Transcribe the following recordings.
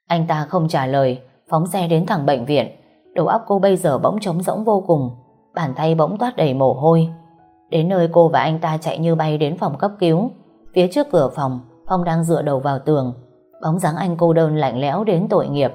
Anh ta không trả lời, phóng xe đến thẳng bệnh viện. Đầu óc cô bây giờ bỗng trống rỗng vô cùng, bàn tay bỗng toát đầy mồ hôi. Đến nơi, cô và anh ta chạy như bay đến phòng cấp cứu. Phía trước cửa phòng, Phong đang dựa đầu vào tường, bóng dáng anh cô đơn lạnh lẽo đến tội nghiệp.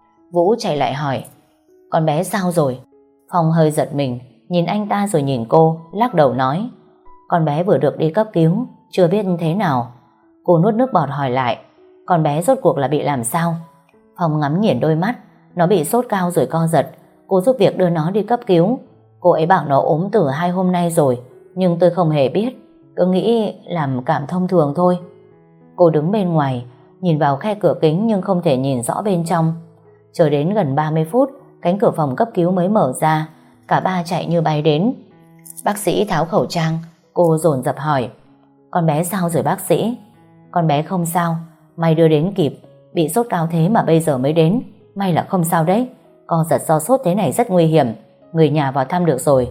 Vũ chạy lại hỏi: con bé sao rồi? Phong hơi giật mình, nhìn anh ta rồi nhìn cô, lắc đầu nói: con bé vừa được đi cấp cứu, chưa biết thế nào. Cô nuốt nước bọt hỏi lại: con bé rốt cuộc là bị làm sao? Phong ngắm nghiền đôi mắt: nó bị sốt cao rồi co giật. Cô giúp việc đưa nó đi cấp cứu. Cô ấy bảo nó ốm từ 2 hôm nay rồi, nhưng tôi không hề biết, cứ nghĩ làm cảm thông thường thôi. Cô đứng bên ngoài, nhìn vào khe cửa kính nhưng không thể nhìn rõ bên trong. Chờ đến gần 30 phút, cánh cửa phòng cấp cứu mới mở ra. Cả ba chạy như bay đến. Bác sĩ tháo khẩu trang. Cô dồn dập hỏi: con bé sao rồi bác sĩ? Con bé không sao, may đưa đến kịp. Bị sốt cao thế mà bây giờ mới đến, may là không sao đấy. Co giật do sốt thế này rất nguy hiểm, người nhà vào thăm được rồi.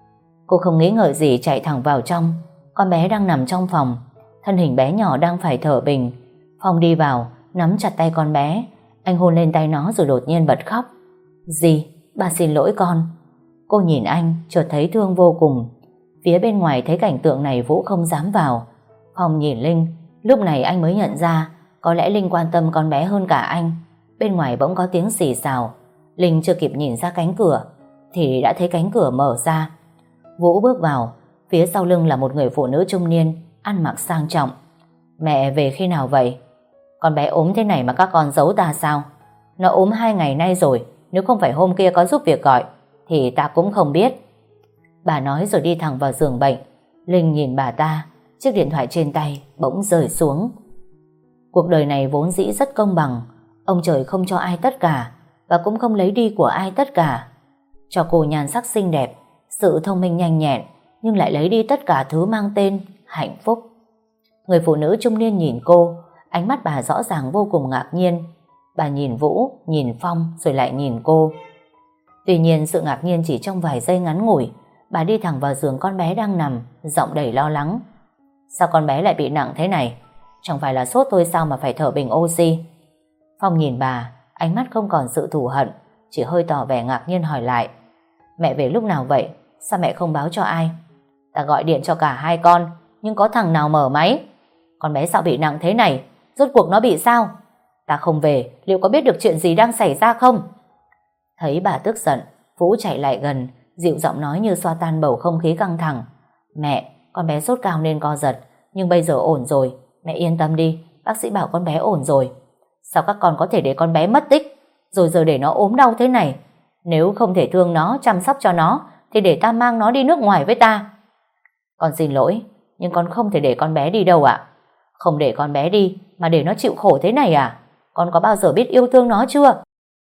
Cô không nghĩ ngợi gì chạy thẳng vào trong. Con bé đang nằm trong phòng, thân hình bé nhỏ đang phải thở bình. Phong đi vào, nắm chặt tay con bé. Anh hôn lên tay nó rồi đột nhiên bật khóc. Dì, ba xin lỗi con. Cô nhìn anh, chợt thấy thương vô cùng. Phía bên ngoài thấy cảnh tượng này, Vũ không dám vào. Phong nhìn Linh, lúc này anh mới nhận ra có lẽ Linh quan tâm con bé hơn cả anh. Bên ngoài bỗng có tiếng xì xào. Linh chưa kịp nhìn ra cánh cửa thì đã thấy cánh cửa mở ra. Vũ bước vào, phía sau lưng là một người phụ nữ trung niên, ăn mặc sang trọng. Mẹ về khi nào vậy? Con bé ốm thế này mà các con giấu ta sao? Nó ốm 2 ngày nay rồi, nếu không phải hôm kia có giúp việc gọi thì ta cũng không biết. Bà nói rồi đi thẳng vào giường bệnh. Linh nhìn bà ta, chiếc điện thoại trên tay bỗng rơi xuống. Cuộc đời này vốn dĩ rất công bằng. Ông trời không cho ai tất cả, và cũng không lấy đi của ai tất cả. Cho cô nhan sắc xinh đẹp, sự thông minh nhanh nhẹn, nhưng lại lấy đi tất cả thứ mang tên hạnh phúc. Người phụ nữ trung niên nhìn cô, ánh mắt bà rõ ràng vô cùng ngạc nhiên. Bà nhìn Vũ, nhìn Phong rồi lại nhìn cô. Tuy nhiên sự ngạc nhiên chỉ trong vài giây ngắn ngủi. Bà đi thẳng vào giường con bé đang nằm, giọng đầy lo lắng. Sao con bé lại bị nặng thế này? Chẳng phải là sốt thôi sao mà phải thở bình oxy? Phong nhìn bà, ánh mắt không còn sự thù hận, chỉ hơi tỏ vẻ ngạc nhiên hỏi lại: mẹ về lúc nào vậy? Sao mẹ không báo cho ai? Ta gọi điện cho cả hai con, nhưng có thằng nào mở máy. Con bé sao bị nặng thế này? Rốt cuộc nó bị sao? Ta không về, liệu có biết được chuyện gì đang xảy ra không? Thấy bà tức giận, Vũ chạy lại gần, dịu giọng nói như xoa tan bầu không khí căng thẳng. Mẹ, con bé sốt cao nên co giật, nhưng bây giờ ổn rồi. Mẹ yên tâm đi, bác sĩ bảo con bé ổn rồi. Sao các con có thể để con bé mất tích, rồi giờ để nó ốm đau thế này? Nếu không thể thương nó, chăm sóc cho nó, thì để ta mang nó đi nước ngoài với ta. Con xin lỗi, nhưng con không thể để con bé đi đâu ạ. Không để con bé đi, mà để nó chịu khổ thế này à? Con có bao giờ biết yêu thương nó chưa?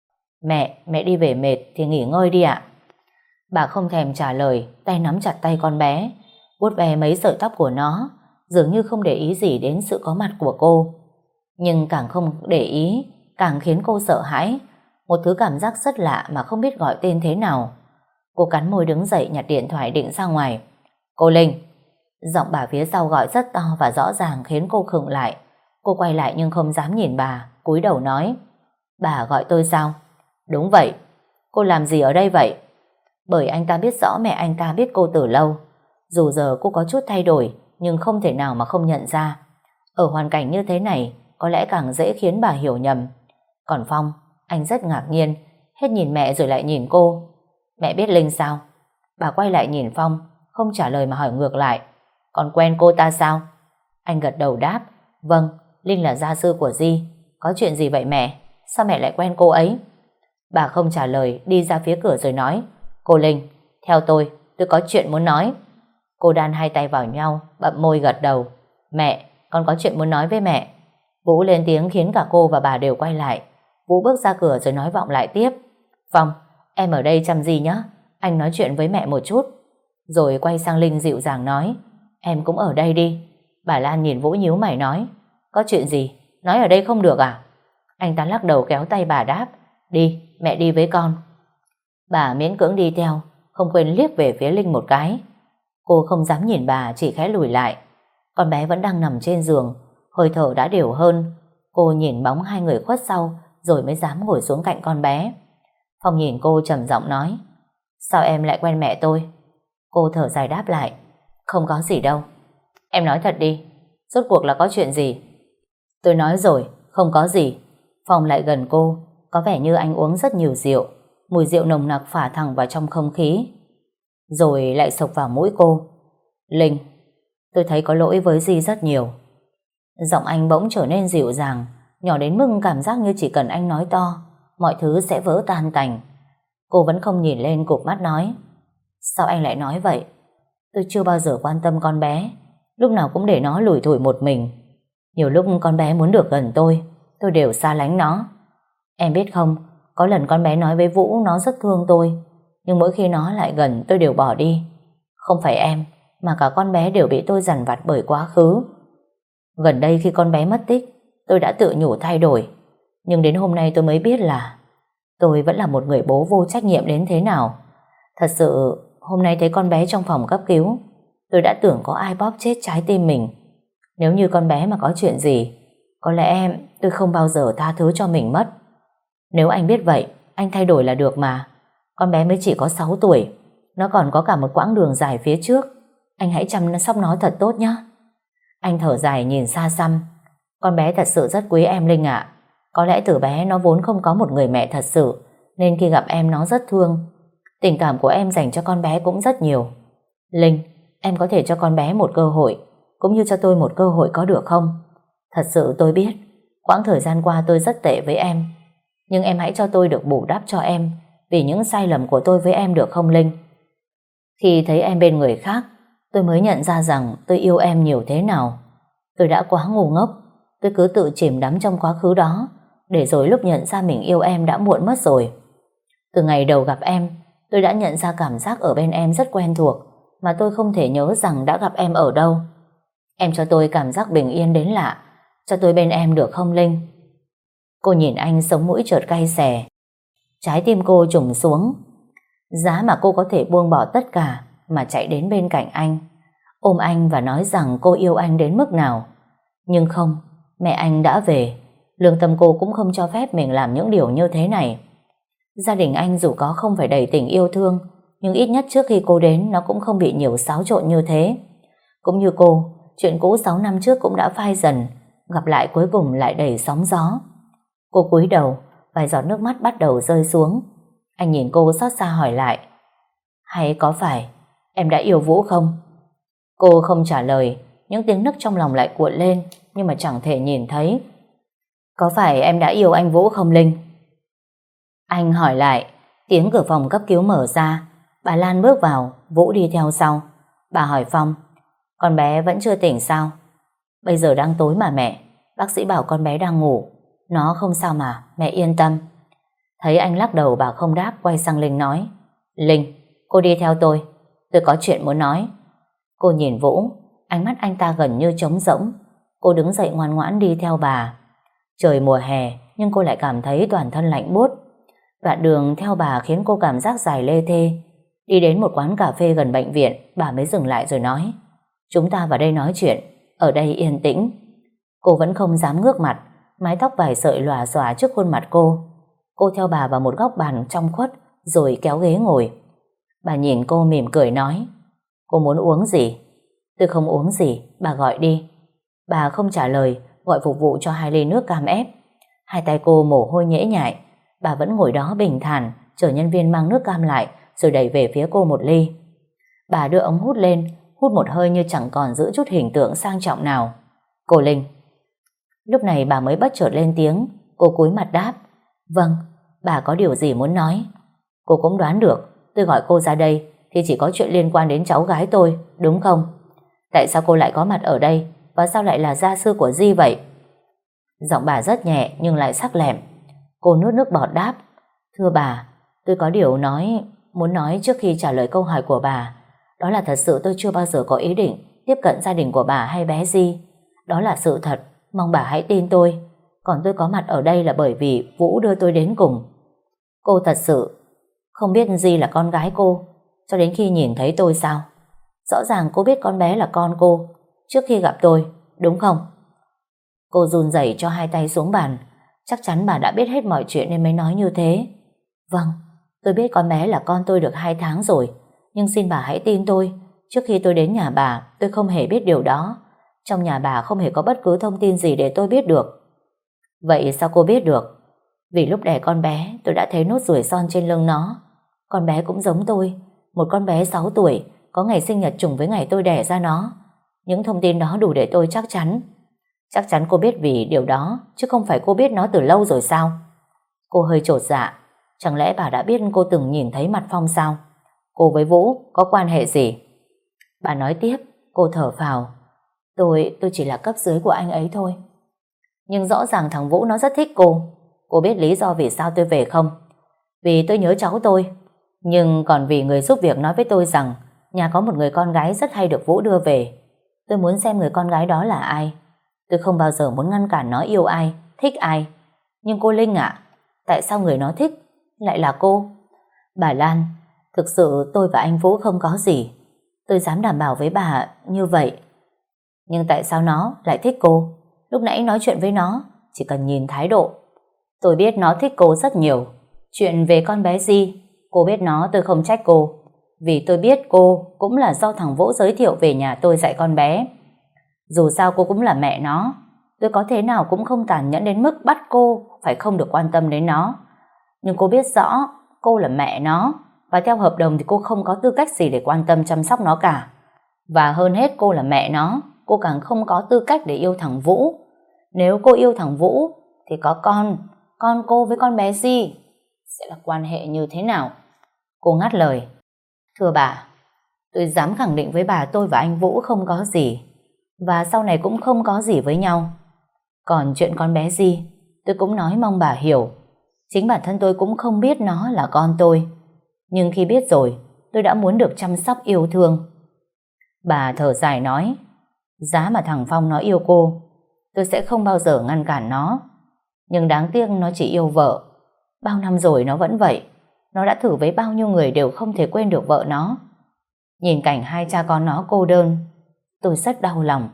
Mẹ đi về mệt thì nghỉ ngơi đi ạ. Bà không thèm trả lời, tay nắm chặt tay con bé, vuốt ve mấy sợi tóc của nó, dường như không để ý gì đến sự có mặt của cô. Nhưng càng không để ý, càng khiến cô sợ hãi. Một thứ cảm giác rất lạ mà không biết gọi tên thế nào. Cô cắn môi đứng dậy, nhặt điện thoại định ra ngoài. Cô Linh! Giọng bà phía sau gọi rất to và rõ ràng khiến cô khựng lại. Cô quay lại nhưng không dám nhìn bà, cúi đầu nói: bà gọi tôi sao? Đúng vậy. Cô làm gì ở đây vậy? Bởi anh ta biết rõ mẹ anh ta biết cô từ lâu. Dù giờ cô có chút thay đổi, nhưng không thể nào mà không nhận ra. Ở hoàn cảnh như thế này, có lẽ càng dễ khiến bà hiểu nhầm. Còn Phong, anh rất ngạc nhiên, hết nhìn mẹ rồi lại nhìn cô. Mẹ biết Linh sao? Bà quay lại nhìn Phong, không trả lời mà hỏi ngược lại: còn quen cô ta sao? Anh gật đầu đáp: vâng, Linh là gia sư của Di. Có chuyện gì vậy mẹ? Sao mẹ lại quen cô ấy? Bà không trả lời, đi ra phía cửa rồi nói: cô Linh, theo tôi có chuyện muốn nói. Cô đan hai tay vào nhau, bậm môi gật đầu: mẹ, con có chuyện muốn nói với mẹ. Vũ lên tiếng khiến cả cô và bà đều quay lại. Vũ bước ra cửa rồi nói vọng lại tiếp: Phong, em ở đây chăm Di nhé, anh nói chuyện với mẹ một chút. Rồi quay sang Linh dịu dàng nói: em cũng ở đây đi. Bà Lan nhìn Vũ nhíu mày nói: có chuyện gì? Nói ở đây không được à? Anh ta lắc đầu kéo tay bà đáp: đi, mẹ đi với con. Bà miễn cưỡng đi theo, không quên liếc về phía Linh một cái. Cô không dám nhìn bà, chỉ khẽ lùi lại. Con bé vẫn đang nằm trên giường, hơi thở đã đều hơn. Cô nhìn bóng hai người khuất sau, rồi mới dám ngồi xuống cạnh con bé. Phong nhìn cô trầm giọng nói: Sao em lại quen mẹ tôi? Cô thở dài đáp lại: Không có gì đâu. Em nói thật đi, rốt cuộc là có chuyện gì? Tôi nói rồi, không có gì. Phong lại gần cô, có vẻ như anh uống rất nhiều rượu, mùi rượu nồng nặc phả thẳng vào trong không khí, rồi lại xộc vào mũi cô. Linh, tôi thấy có lỗi với Di rất nhiều. Giọng anh bỗng trở nên dịu dàng, nhỏ đến mức cảm giác như chỉ cần anh nói to, mọi thứ sẽ vỡ tan tành. Cô vẫn không nhìn lên, cụp mắt nói: Sao anh lại nói vậy? Tôi chưa bao giờ quan tâm con bé, lúc nào cũng để nó lủi thủi một mình. Nhiều lúc con bé muốn được gần tôi đều xa lánh nó. Em biết không, có lần con bé nói với Vũ nó rất thương tôi, nhưng mỗi khi nó lại gần tôi đều bỏ đi. Không phải em, mà cả con bé đều bị tôi dằn vặt bởi quá khứ. Gần đây khi con bé mất tích, tôi đã tự nhủ thay đổi, nhưng đến hôm nay tôi mới biết là tôi vẫn là một người bố vô trách nhiệm đến thế nào. Thật sự, hôm nay thấy con bé trong phòng cấp cứu, tôi đã tưởng có ai bóp chết trái tim mình. Nếu như con bé mà có chuyện gì, có lẽ tôi không bao giờ tha thứ cho mình mất. Nếu anh biết vậy, anh thay đổi là được mà. Con bé mới chỉ có 6 tuổi, nó còn có cả một quãng đường dài phía trước. Anh hãy chăm sóc nó thật tốt nhé. Anh thở dài nhìn xa xăm. Con bé thật sự rất quý em Linh ạ. Có lẽ từ bé nó vốn không có một người mẹ thật sự, nên khi gặp em nó rất thương. Tình cảm của em dành cho con bé cũng rất nhiều. Linh, em có thể cho con bé một cơ hội, cũng như cho tôi một cơ hội có được không? Thật sự tôi biết quãng thời gian qua tôi rất tệ với em, nhưng em hãy cho tôi được bù đắp cho em vì những sai lầm của tôi với em được không Linh? Khi thấy em bên người khác, tôi mới nhận ra rằng tôi yêu em nhiều thế nào. Tôi đã quá ngu ngốc, tôi cứ tự chìm đắm trong quá khứ đó, để rồi lúc nhận ra mình yêu em đã muộn mất rồi. Từ ngày đầu gặp em, tôi đã nhận ra cảm giác ở bên em rất quen thuộc, mà tôi không thể nhớ rằng đã gặp em ở đâu. Em cho tôi cảm giác bình yên đến lạ, cho tôi bên em được không Linh? Cô nhìn anh, sống mũi chợt cay xè. Trái tim cô trùng xuống. Giá mà cô có thể buông bỏ tất cả mà chạy đến bên cạnh anh, ôm anh và nói rằng cô yêu anh đến mức nào. Nhưng không, mẹ anh đã về. Lương tâm cô cũng không cho phép mình làm những điều như thế này. Gia đình anh dù có không phải đầy tình yêu thương, nhưng ít nhất trước khi cô đến nó cũng không bị nhiều xáo trộn như thế. Cũng như cô, chuyện cũ 6 năm trước cũng đã phai dần, gặp lại cuối cùng lại đầy sóng gió. Cô cúi đầu, vài giọt nước mắt bắt đầu rơi xuống. Anh nhìn cô xót xa hỏi lại: Hay có phải em đã yêu Vũ không? Cô không trả lời, những tiếng nức trong lòng lại cuộn lên, nhưng mà chẳng thể nhìn thấy. Có phải em đã yêu anh Vũ không Linh? Anh hỏi lại. Tiếng cửa phòng cấp cứu mở ra, bà Lan bước vào, Vũ đi theo sau. Bà hỏi Phong: Con bé vẫn chưa tỉnh sao? Bây giờ đang tối mà mẹ, bác sĩ bảo con bé đang ngủ. Nó không sao mà, mẹ yên tâm. Thấy anh lắc đầu, bà không đáp, quay sang Linh nói: Linh, cô đi theo tôi có chuyện muốn nói. Cô nhìn Vũ, ánh mắt anh ta gần như trống rỗng. Cô đứng dậy ngoan ngoãn đi theo bà. Trời mùa hè, nhưng cô lại cảm thấy toàn thân lạnh buốt. Đoạn đường theo bà khiến cô cảm giác dài lê thê. Đi đến một quán cà phê gần bệnh viện, bà mới dừng lại rồi nói: Chúng ta vào đây nói chuyện, ở đây yên tĩnh. Cô vẫn không dám ngước mặt, mái tóc vài sợi lòa xòa trước khuôn mặt cô. Cô theo bà vào một góc bàn trong khuất, rồi kéo ghế ngồi. Bà nhìn cô mỉm cười nói: Cô muốn uống gì? Tôi không uống gì, bà gọi đi. Bà không trả lời, gọi phục vụ cho 2 ly nước cam ép. Hai tay cô mồ hôi nhễ nhại. Bà vẫn ngồi đó bình thản, chờ nhân viên mang nước cam lại, rồi đẩy về phía cô 1 ly. Bà đưa ống hút lên, hút một hơi như chẳng còn giữ chút hình tượng sang trọng nào. Cô Linh. Lúc này bà mới bất chợt lên tiếng. Cô cúi mặt đáp: Vâng, bà có điều gì muốn nói? Cô cũng đoán được, tôi gọi cô ra đây thì chỉ có chuyện liên quan đến cháu gái tôi, đúng không? Tại sao cô lại có mặt ở đây, và sao lại là gia sư của Di vậy? Giọng bà rất nhẹ nhưng lại sắc lẹm. Cô nuốt nước bọt đáp: Thưa bà, tôi có điều muốn nói trước khi trả lời câu hỏi của bà. Đó là thật sự tôi chưa bao giờ có ý định tiếp cận gia đình của bà hay bé Di. Đó là sự thật, mong bà hãy tin tôi. Còn tôi có mặt ở đây là bởi vì Vũ đưa tôi đến cùng. Cô thật sự không biết Di là con gái cô cho đến khi nhìn thấy tôi sao? Rõ ràng cô biết con bé là con cô trước khi gặp tôi, đúng không? Cô run rẩy cho 2 tay xuống bàn. Chắc chắn bà đã biết hết mọi chuyện nên mới nói như thế. Vâng, tôi biết con bé là con tôi được 2 tháng rồi, nhưng xin bà hãy tin tôi, trước khi tôi đến nhà bà, tôi không hề biết điều đó. Trong nhà bà không hề có bất cứ thông tin gì để tôi biết được. Vậy sao cô biết được? Vì lúc đẻ con bé, tôi đã thấy nốt ruồi son trên lưng nó. Con bé cũng giống tôi, một con bé 6 tuổi, có ngày sinh nhật trùng với ngày tôi đẻ ra nó. Những thông tin đó đủ để tôi chắc chắn. Chắc chắn cô biết vì điều đó, chứ không phải cô biết nó từ lâu rồi sao? Cô hơi chột dạ. Chẳng lẽ bà đã biết cô từng nhìn thấy mặt Phong sao? Cô với Vũ có quan hệ gì? Bà nói tiếp. Cô thở phào. Tôi chỉ là cấp dưới của anh ấy thôi. Nhưng rõ ràng thằng Vũ nó rất thích cô. Cô biết lý do vì sao tôi về không? Vì tôi nhớ cháu tôi. Nhưng còn vì người giúp việc nói với tôi rằng nhà có một người con gái rất hay được Vũ đưa về. Tôi muốn xem người con gái đó là ai. Tôi không bao giờ muốn ngăn cản nó yêu ai, thích ai. Nhưng cô Linh ạ, tại sao người nó thích lại là cô? Bà Lan, thực sự tôi và anh Vũ không có gì. Tôi dám đảm bảo với bà như vậy. Nhưng tại sao nó lại thích cô? Lúc nãy nói chuyện với nó, chỉ cần nhìn thái độ. Tôi biết nó thích cô rất nhiều. Chuyện về con bé Di, cô biết nó tôi không trách cô. Vì tôi biết cô cũng là do thằng Vũ giới thiệu về nhà tôi dạy con bé. Dù sao cô cũng là mẹ nó. Tôi có thế nào cũng không tàn nhẫn đến mức bắt cô phải không được quan tâm đến nó. Nhưng cô biết rõ cô là mẹ nó, và theo hợp đồng thì cô không có tư cách gì để quan tâm chăm sóc nó cả. Và hơn hết cô là mẹ nó, cô càng không có tư cách để yêu thằng Vũ. Nếu cô yêu thằng Vũ thì có con cô với con bé Di sẽ là quan hệ như thế nào? Cô ngắt lời. Thưa bà, tôi dám khẳng định với bà tôi và anh Vũ không có gì, và sau này cũng không có gì với nhau. Còn chuyện con bé Di, tôi cũng nói mong bà hiểu. Chính bản thân tôi cũng không biết nó là con tôi. Nhưng khi biết rồi, tôi đã muốn được chăm sóc yêu thương. Bà thở dài nói, giá mà thằng Phong nó yêu cô, tôi sẽ không bao giờ ngăn cản nó. Nhưng đáng tiếc nó chỉ yêu vợ. Bao năm rồi nó vẫn vậy. Nó đã thử với bao nhiêu người đều không thể quên được vợ nó. Nhìn cảnh hai cha con nó cô đơn, tôi rất đau lòng.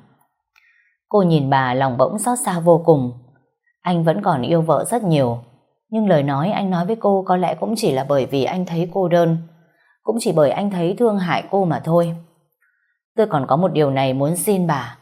Cô nhìn bà lòng bỗng xót xa vô cùng. Anh vẫn còn yêu vợ rất nhiều, nhưng lời nói anh nói với cô có lẽ cũng chỉ là bởi vì anh thấy cô đơn. Cũng chỉ bởi anh thấy thương hại cô mà thôi. Tôi còn có một điều này muốn xin bà.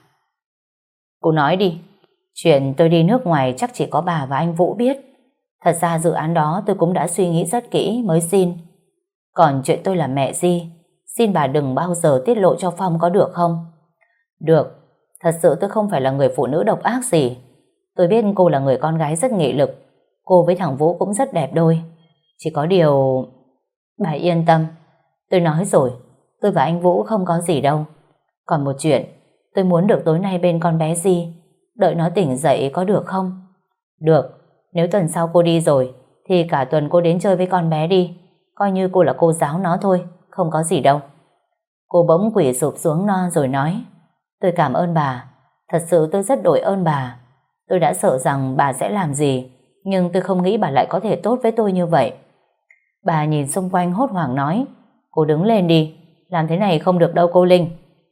Cô nói đi. Chuyện tôi đi nước ngoài chắc chỉ có bà và anh Vũ biết. Thật ra dự án đó tôi cũng đã suy nghĩ rất kỹ mới xin. Còn chuyện tôi là mẹ Di, xin bà đừng bao giờ tiết lộ cho Phong có được không? Được. Thật sự tôi không phải là người phụ nữ độc ác gì. Tôi biết cô là người con gái rất nghị lực. Cô với thằng Vũ cũng rất đẹp đôi. Chỉ có điều... Bà yên tâm. Tôi nói rồi, tôi và anh Vũ không có gì đâu. Còn một chuyện, tôi muốn được tối nay bên con bé Di. Đợi nó tỉnh dậy có được không? Được. Nếu tuần sau cô đi rồi thì cả tuần cô đến chơi với con bé đi. Coi như cô là cô giáo nó thôi, không có gì đâu. Cô bỗng quỳ sụp xuống rồi nói, tôi cảm ơn bà. Thật sự tôi rất đội ơn bà. Tôi đã sợ rằng bà sẽ làm gì, nhưng tôi không nghĩ bà lại có thể tốt với tôi như vậy. Bà nhìn xung quanh hốt hoảng nói, cô đứng lên đi. Làm thế này không được đâu cô Linh.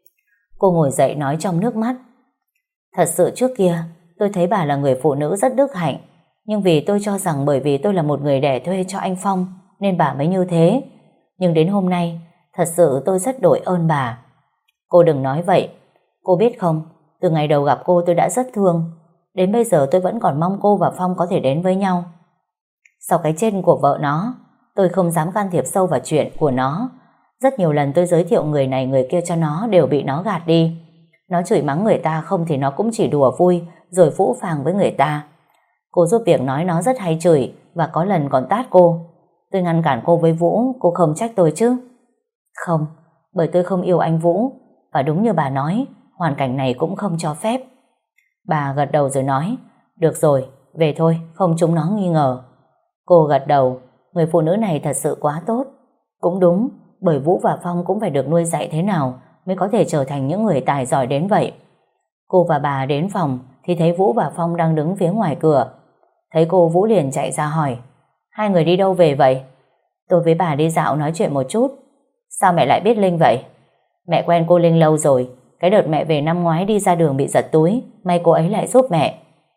Cô ngồi dậy nói trong nước mắt, thật sự trước kia tôi thấy bà là người phụ nữ rất đức hạnh. Nhưng vì tôi cho rằng bởi vì tôi là một người đẻ thuê cho anh Phong nên bà mới như thế. Nhưng đến hôm nay thật sự tôi rất đội ơn bà. Cô đừng nói vậy. Cô biết không, từ ngày đầu gặp cô tôi đã rất thương. Đến bây giờ tôi vẫn còn mong cô và Phong có thể đến với nhau. Sau cái chết của vợ nó, tôi không dám can thiệp sâu vào chuyện của nó. Rất nhiều lần tôi giới thiệu người này người kia cho nó đều bị nó gạt đi. Nó chửi mắng người ta không thì nó cũng chỉ đùa vui rồi phũ phàng với người ta. Cô giúp việc nói nó rất hay chửi và có lần còn tát cô. Tôi ngăn cản cô với Vũ, cô không trách tôi chứ? Không, bởi tôi không yêu anh Vũ. Và đúng như bà nói, hoàn cảnh này cũng không cho phép. Bà gật đầu rồi nói, được rồi, về thôi, không chúng nó nghi ngờ. Cô gật đầu, người phụ nữ này thật sự quá tốt. Cũng đúng, bởi Vũ và Phong cũng phải được nuôi dạy thế nào mới có thể trở thành những người tài giỏi đến vậy. Cô và bà đến phòng thì thấy Vũ và Phong đang đứng phía ngoài cửa. Thấy cô, Vũ liền chạy ra hỏi, hai người đi đâu về vậy? Tôi với bà đi dạo nói chuyện một chút. Sao mẹ lại biết Linh vậy? Mẹ quen cô Linh lâu rồi. Cái đợt mẹ về năm ngoái đi ra đường bị giật túi, may cô ấy lại giúp mẹ.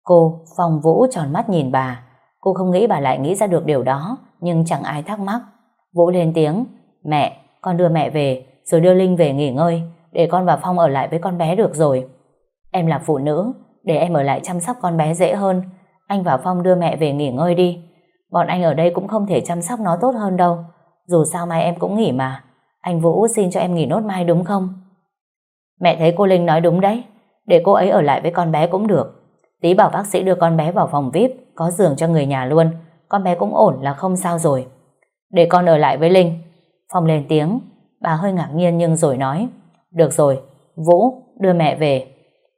Cô, Phong, Vũ tròn mắt nhìn bà. Cô không nghĩ bà lại nghĩ ra được điều đó, nhưng chẳng ai thắc mắc. Vũ lên tiếng, mẹ, con đưa mẹ về, rồi đưa Linh về nghỉ ngơi, để con và Phong ở lại với con bé được rồi. Em là phụ nữ, để em ở lại chăm sóc con bé dễ hơn. Anh và Phong đưa mẹ về nghỉ ngơi đi. Bọn anh ở đây cũng không thể chăm sóc nó tốt hơn đâu. Dù sao mai em cũng nghỉ mà. Anh Vũ xin cho em nghỉ nốt mai đúng không? Mẹ thấy cô Linh nói đúng đấy. Để cô ấy ở lại với con bé cũng được. Tí bảo bác sĩ đưa con bé vào phòng VIP, có giường cho người nhà luôn. Con bé cũng ổn là không sao rồi. Để con ở lại với Linh. Phong lên tiếng. Bà hơi ngạc nhiên nhưng rồi nói, được rồi, Vũ, đưa mẹ về.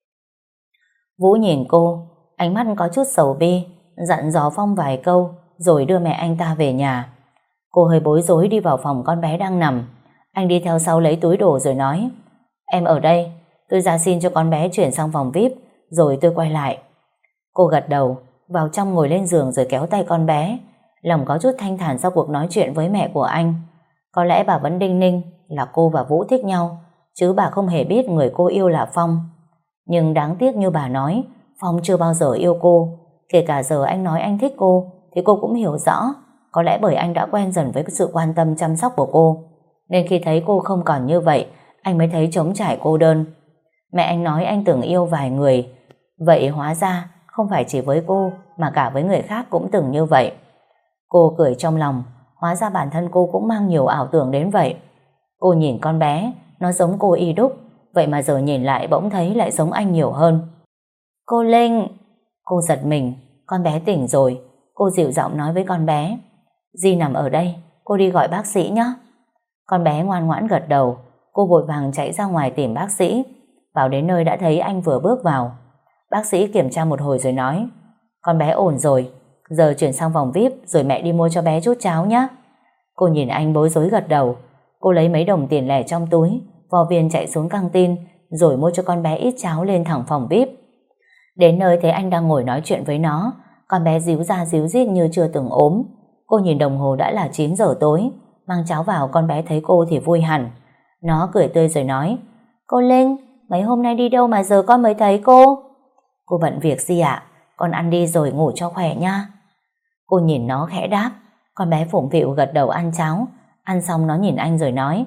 Vũ nhìn cô, ánh mắt có chút sầu bi, dặn dò Phong vài câu, rồi đưa mẹ anh ta về nhà. Cô hơi bối rối đi vào phòng con bé đang nằm. Anh đi theo sau lấy túi đồ rồi nói, em ở đây, tôi ra xin cho con bé chuyển sang phòng VIP, rồi tôi quay lại. Cô gật đầu, vào trong ngồi lên giường rồi kéo tay con bé. Lòng có chút thanh thản sau cuộc nói chuyện với mẹ của anh. Có lẽ bà vẫn đinh ninh là cô và Vũ thích nhau, chứ bà không hề biết người cô yêu là Phong. Nhưng đáng tiếc như bà nói, Phong chưa bao giờ yêu cô. Kể cả giờ anh nói anh thích cô, thì cô cũng hiểu rõ. Có lẽ bởi anh đã quen dần với sự quan tâm chăm sóc của cô, nên khi thấy cô không còn như vậy, anh mới thấy trống trải cô đơn. Mẹ anh nói anh từng yêu vài người. Vậy hóa ra không phải chỉ với cô, mà cả với người khác cũng từng như vậy. Cô cười trong lòng, hóa ra bản thân cô cũng mang nhiều ảo tưởng đến vậy. Cô nhìn con bé, nó giống cô y đúc, vậy mà giờ nhìn lại bỗng thấy lại giống anh nhiều hơn. Cô Linh! Cô giật mình, con bé tỉnh rồi. Cô dịu giọng nói với con bé, Di nằm ở đây, cô đi gọi bác sĩ nhé. Con bé ngoan ngoãn gật đầu. Cô vội vàng chạy ra ngoài tìm bác sĩ. Vào đến nơi đã thấy anh vừa bước vào. Bác sĩ kiểm tra một hồi rồi nói, con bé ổn rồi, giờ chuyển sang phòng VIP, rồi mẹ đi mua cho bé chút cháo nhé. Cô nhìn anh bối rối gật đầu. Cô lấy mấy đồng tiền lẻ trong túi, vò viên chạy xuống căng tin, rồi mua cho con bé ít cháo lên thẳng phòng VIP. Đến nơi thấy anh đang ngồi nói chuyện với nó. Con bé díu ra díu dít như chưa từng ốm. Cô nhìn đồng hồ đã là 9 giờ tối. Mang cháo vào, con bé thấy cô thì vui hẳn. Nó cười tươi rồi nói, cô Linh, mấy hôm nay đi đâu mà giờ con mới thấy cô? Cô bận việc gì ạ? Con ăn đi rồi ngủ cho khỏe nha. Cô nhìn nó khẽ đáp. Con bé phụng phịu gật đầu ăn cháo. Ăn xong nó nhìn anh rồi nói,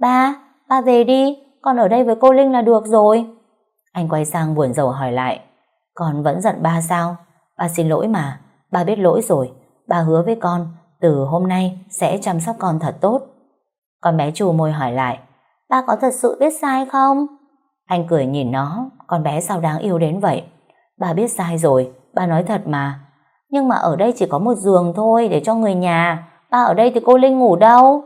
ba về đi, con ở đây với cô Linh là được rồi. Anh quay sang buồn rầu hỏi lại, con vẫn giận ba sao? Ba xin lỗi mà, ba biết lỗi rồi. Ba hứa với con, từ hôm nay sẽ chăm sóc con thật tốt. Con bé trù môi hỏi lại, ba có thật sự biết sai không? Anh cười nhìn nó, con bé sao đáng yêu đến vậy? Ba biết sai rồi, ba nói thật mà. Nhưng mà ở đây chỉ có một giường thôi để cho người nhà. Ba ở đây thì cô Linh ngủ đâu?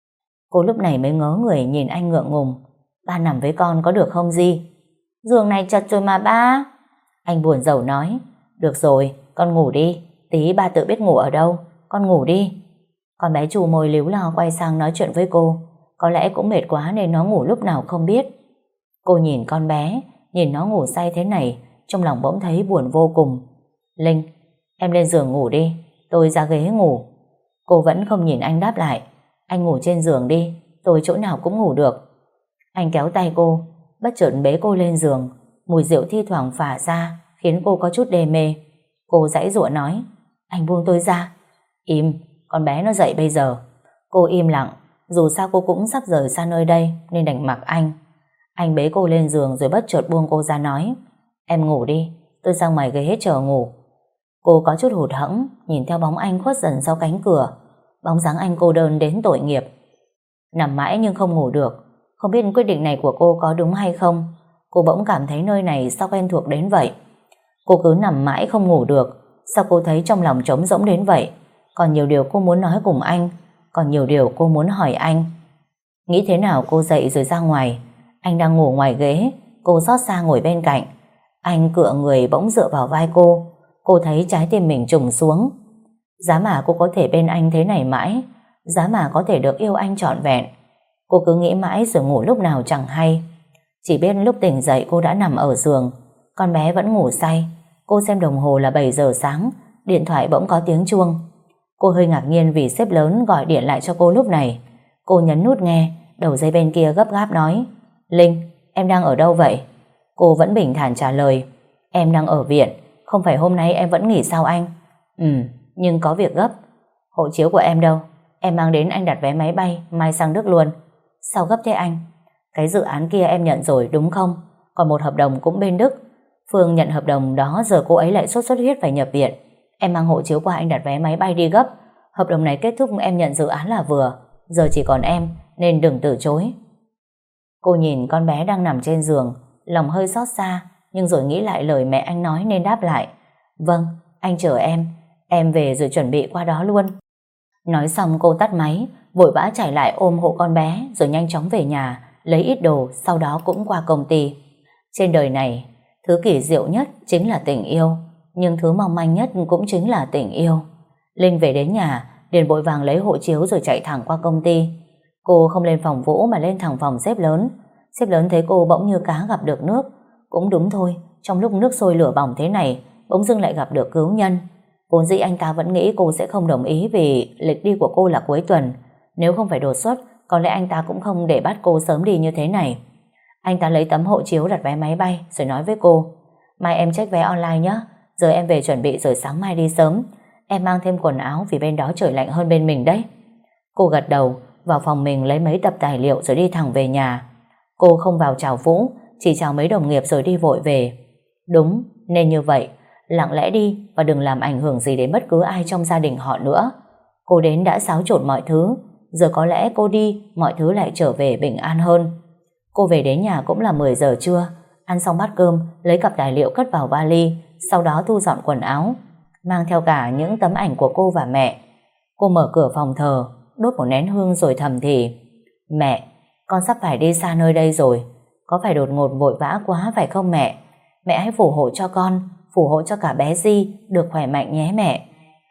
Cô lúc này mới ngớ người nhìn anh ngượng ngùng. Ba nằm với con có được không Di? Giường này chật rồi mà ba. Anh buồn rầu nói, được rồi, con ngủ đi. Tí ba tự biết ngủ ở đâu. Con ngủ đi. Con bé trù môi líu lo quay sang nói chuyện với cô. Có lẽ cũng mệt quá nên nó ngủ lúc nào không biết. Cô nhìn con bé, nhìn nó ngủ say thế này, trong lòng bỗng thấy buồn vô cùng. Linh, em lên giường ngủ đi, tôi ra ghế ngủ. Cô vẫn không nhìn anh đáp lại. Anh ngủ trên giường đi, tôi chỗ nào cũng ngủ được. Anh kéo tay cô, bất chợt bế cô lên giường. Mùi rượu thi thoảng phả ra khiến cô có chút đê mê. Cô giãy giụa nói, anh buông tôi ra. Im, con bé nó dậy bây giờ. Cô im lặng, dù sao cô cũng sắp rời xa nơi đây nên đành mặc anh. Anh bế cô lên giường rồi bất chợt buông cô ra nói, em ngủ đi, tôi ra ngoài ghế chờ ngủ. Cô có chút hụt hẫng nhìn theo bóng anh khuất dần sau cánh cửa. Bóng dáng anh cô đơn đến tội nghiệp. Nằm mãi nhưng không ngủ được. Không biết quyết định này của cô có đúng hay không. Cô bỗng cảm thấy nơi này sao quen thuộc đến vậy. Cô cứ nằm mãi không ngủ được. Sao cô thấy trong lòng trống rỗng đến vậy. Còn nhiều điều cô muốn nói cùng anh. Còn nhiều điều cô muốn hỏi anh. Nghĩ thế nào cô dậy rồi ra ngoài. Anh đang ngủ ngoài ghế. Cô xót xa ngồi bên cạnh. Anh cựa người bỗng dựa vào vai cô. Cô thấy trái tim mình trùng xuống. Giá mà cô có thể bên anh thế này mãi. Giá mà có thể được yêu anh trọn vẹn. Cô cứ nghĩ mãi rồi ngủ lúc nào chẳng hay. Chỉ biết lúc tỉnh dậy cô đã nằm ở giường. Con bé vẫn ngủ say. Cô xem đồng hồ là 7 giờ sáng. Điện thoại bỗng có tiếng chuông. Cô hơi ngạc nhiên vì sếp lớn gọi điện lại cho cô lúc này. Cô nhấn nút nghe. Đầu dây bên kia gấp gáp nói, Linh, em đang ở đâu vậy? Cô vẫn bình thản trả lời, em đang ở viện. Không phải hôm nay em vẫn nghỉ sao anh? Nhưng có việc gấp. Hộ chiếu của em đâu? Em mang đến anh đặt vé máy bay mai sang Đức luôn. Sao gấp thế anh? Cái dự án kia em nhận rồi đúng không? Còn một hợp đồng cũng bên Đức. Phương nhận hợp đồng đó, giờ cô ấy lại sốt xuất huyết phải nhập viện. Em mang hộ chiếu qua anh đặt vé máy bay đi gấp. Hợp đồng này kết thúc em nhận dự án là vừa. Giờ chỉ còn em nên đừng từ chối. Cô nhìn con bé đang nằm trên giường, lòng hơi xót xa, nhưng rồi nghĩ lại lời mẹ anh nói nên đáp lại. Vâng, anh chờ em về rồi chuẩn bị qua đó luôn. Nói xong cô tắt máy, vội vã chạy lại ôm hộ con bé rồi nhanh chóng về nhà, lấy ít đồ, sau đó cũng qua công ty. Trên đời này, thứ kỳ diệu nhất chính là tình yêu, nhưng thứ mong manh nhất cũng chính là tình yêu. Linh về đến nhà, liền vội vàng lấy hộ chiếu rồi chạy thẳng qua công ty. Cô không lên phòng Vũ mà lên thẳng phòng sếp lớn. Sếp lớn thấy cô bỗng như cá gặp được nước. Cũng đúng thôi, trong lúc nước sôi lửa bỏng thế này, bỗng dưng lại gặp được cứu nhân. Vốn dĩ anh ta vẫn nghĩ cô sẽ không đồng ý vì lịch đi của cô là cuối tuần. Nếu không phải đột xuất, có lẽ anh ta cũng không để bắt cô sớm đi như thế này. Anh ta lấy tấm hộ chiếu đặt vé máy bay rồi nói với cô: mai em check vé online nhé. Giờ em về chuẩn bị rồi sáng mai đi sớm. Em mang thêm quần áo vì bên đó trời lạnh hơn bên mình đấy. Cô gật đầu, vào phòng mình lấy mấy tập tài liệu rồi đi thẳng về nhà. Cô không vào chào Vũ, chỉ chào mấy đồng nghiệp rồi đi vội về. Đúng, nên như vậy, lặng lẽ đi và đừng làm ảnh hưởng gì đến bất cứ ai trong gia đình họ nữa. Cô đến đã xáo trộn mọi thứ, giờ có lẽ cô đi, mọi thứ lại trở về bình an hơn. Cô về đến nhà cũng là 10 giờ trưa, ăn xong bát cơm, lấy cặp tài liệu cất vào vali, sau đó thu dọn quần áo, mang theo cả những tấm ảnh của cô và mẹ. Cô mở cửa phòng thờ, đốt một nén hương rồi thầm thì: mẹ, con sắp phải đi xa nơi đây rồi. Có phải đột ngột vội vã quá phải không mẹ? Mẹ hãy phù hộ cho con, phù hộ cho cả bé Di được khỏe mạnh nhé mẹ.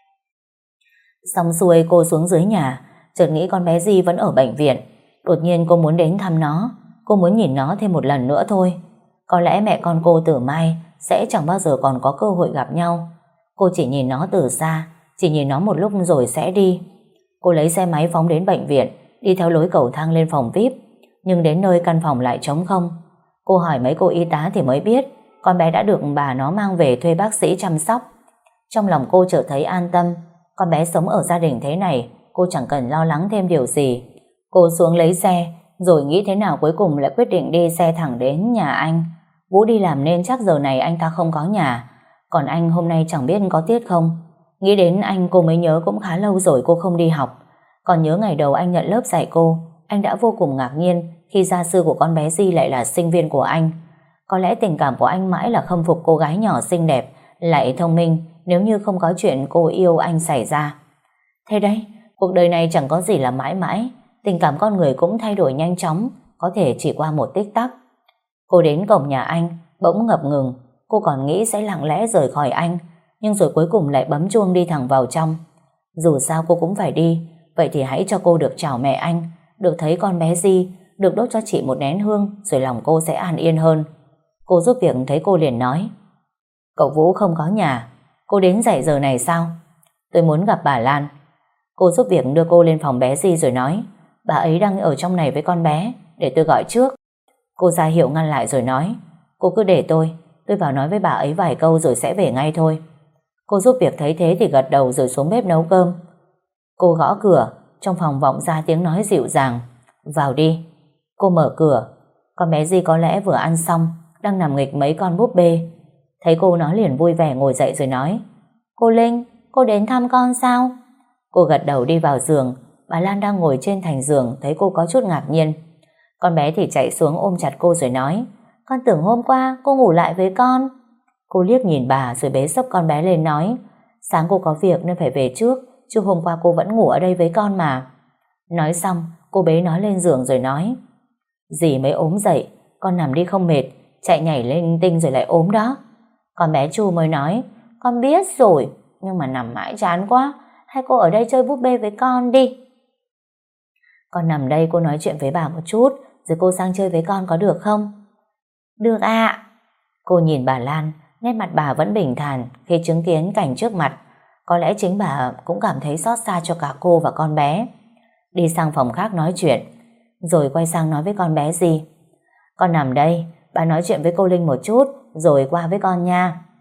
Xong xuôi cô xuống dưới nhà, chợt nghĩ con bé Di vẫn ở bệnh viện. Đột nhiên cô muốn đến thăm nó, cô muốn nhìn nó thêm một lần nữa thôi. Có lẽ mẹ con cô từ mai sẽ chẳng bao giờ còn có cơ hội gặp nhau. Cô chỉ nhìn nó từ xa, chỉ nhìn nó một lúc rồi sẽ đi. Cô lấy xe máy phóng đến bệnh viện, đi theo lối cầu thang lên phòng VIP. Nhưng đến nơi căn phòng lại trống không. Cô hỏi mấy cô y tá thì mới biết con bé đã được bà nó mang về thuê bác sĩ chăm sóc. Trong lòng cô chợt thấy an tâm. Con bé sống ở gia đình thế này, cô chẳng cần lo lắng thêm điều gì. Cô xuống lấy xe, rồi nghĩ thế nào cuối cùng lại quyết định đi xe thẳng đến nhà anh. Vũ đi làm nên chắc giờ này anh ta không có nhà. Còn anh hôm nay chẳng biết có tiết không. Nghĩ đến anh cô mới nhớ cũng khá lâu rồi cô không đi học. Còn nhớ ngày đầu anh nhận lớp dạy cô, anh đã vô cùng ngạc nhiên khi gia sư của con bé Di lại là sinh viên của anh. Có lẽ tình cảm của anh mãi là khâm phục cô gái nhỏ xinh đẹp, lại thông minh, nếu như không có chuyện cô yêu anh xảy ra. Thế đấy, cuộc đời này chẳng có gì là mãi mãi, tình cảm con người cũng thay đổi nhanh chóng, có thể chỉ qua một tích tắc. Cô đến cổng nhà anh, bỗng ngập ngừng, cô còn nghĩ sẽ lặng lẽ rời khỏi anh, nhưng rồi cuối cùng lại bấm chuông đi thẳng vào trong. Dù sao cô cũng phải đi, vậy thì hãy cho cô được chào mẹ anh, được thấy con bé Di, được đốt cho chị một nén hương, rồi lòng cô sẽ an yên hơn. Cô giúp việc thấy cô liền nói: cậu Vũ không có nhà, cô đến dậy giờ này sao? Tôi muốn gặp bà Lan. Cô giúp việc đưa cô lên phòng bé Di rồi nói: bà ấy đang ở trong này với con bé, để tôi gọi trước. Cô ra hiệu ngăn lại rồi nói: cô cứ để tôi vào nói với bà ấy vài câu rồi sẽ về ngay thôi. Cô giúp việc thấy thế thì gật đầu rồi xuống bếp nấu cơm. Cô gõ cửa, trong phòng vọng ra tiếng nói dịu dàng: vào đi. Cô mở cửa, con bé Di có lẽ vừa ăn xong, đang nằm nghịch mấy con búp bê. Thấy cô nó liền vui vẻ ngồi dậy rồi nói: cô Linh, cô đến thăm con sao? Cô gật đầu đi vào giường. Bà Lan đang ngồi trên thành giường thấy cô có chút ngạc nhiên. Con bé thì chạy xuống ôm chặt cô rồi nói: con tưởng hôm qua cô ngủ lại với con. Cô liếc nhìn bà rồi bế xốc con bé lên nói: sáng cô có việc nên phải về trước, chứ hôm qua cô vẫn ngủ ở đây với con mà. Nói xong cô bế nó lên giường rồi nói: dì mới ốm dậy, con nằm đi không mệt, chạy nhảy lên linh tinh rồi lại ốm đó. Con bé Chu mới nói: con biết rồi, nhưng mà nằm mãi chán quá, hay cô ở đây chơi búp bê với con đi. Con nằm đây cô nói chuyện với bà một chút, rồi cô sang chơi với con có được không? Được ạ. Cô nhìn bà Lan, nét mặt bà vẫn bình thản khi chứng kiến cảnh trước mặt. Có lẽ chính bà cũng cảm thấy xót xa cho cả cô và con bé. Đi sang phòng khác nói chuyện, rồi quay sang nói với con bé Di: con nằm đây, bà nói chuyện với cô Linh một chút, rồi qua với con nha.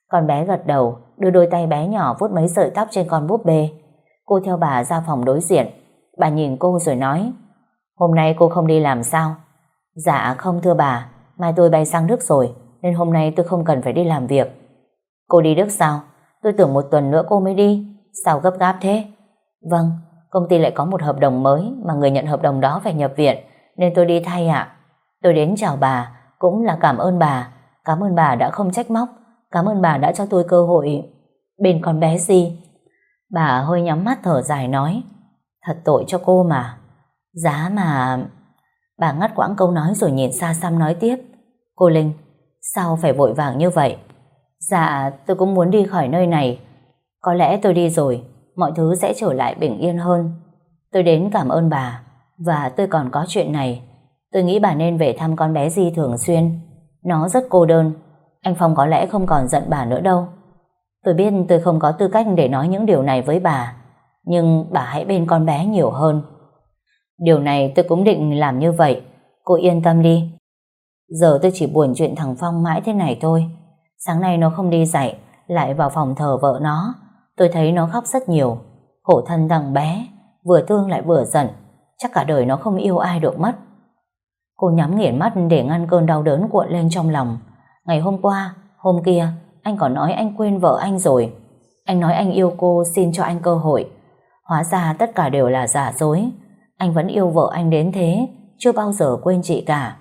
Con bé gật đầu, đưa đôi tay bé nhỏ vuốt mấy sợi tóc trên con búp bê. Cô theo bà ra phòng đối diện. Bà nhìn cô rồi nói: Hôm nay cô không đi làm sao? Dạ không thưa bà, mai tôi bay sang Đức rồi, nên hôm nay tôi không cần phải đi làm việc. Cô đi Đức sao? Tôi tưởng 1 tuần nữa cô mới đi. Sao gấp gáp thế? Vâng, công ty lại có một hợp đồng mới mà người nhận hợp đồng đó phải nhập viện, nên tôi đi thay ạ. Tôi đến chào bà, cũng là cảm ơn bà. Cảm ơn bà đã không trách móc. Cảm ơn bà đã cho tôi cơ hội bên con bé gì. Bà hơi nhắm mắt thở dài nói: Thật tội cho cô mà. Giá mà... Bà ngắt quãng câu nói rồi nhìn xa xăm nói tiếp: Cô Linh, sao phải vội vàng như vậy? Dạ, tôi cũng muốn đi khỏi nơi này. Có lẽ tôi đi rồi, mọi thứ sẽ trở lại bình yên hơn. Tôi đến cảm ơn bà. Và tôi còn có chuyện này. Tôi nghĩ bà nên về thăm con bé Di thường xuyên. Nó rất cô đơn. Anh Phong có lẽ không còn giận bà nữa đâu. Tôi biết tôi không có tư cách để nói những điều này với bà, nhưng bà hãy bên con bé nhiều hơn. Điều này tôi cũng định làm như vậy. Cô yên tâm đi. Giờ tôi chỉ buồn chuyện thằng Phong mãi thế này thôi. Sáng nay nó không đi dạy, lại vào phòng thờ vợ nó. Tôi thấy nó khóc rất nhiều. Khổ thân thằng bé, vừa thương lại vừa giận. Chắc cả đời nó không yêu ai được mất. Cô nhắm nghiền mắt để ngăn cơn đau đớn cuộn lên trong lòng. Ngày hôm qua, hôm kia, anh còn nói anh quên vợ anh rồi. Anh nói anh yêu cô, xin cho anh cơ hội. Hóa ra tất cả đều là giả dối. Anh vẫn yêu vợ anh đến thế, chưa bao giờ quên chị cả.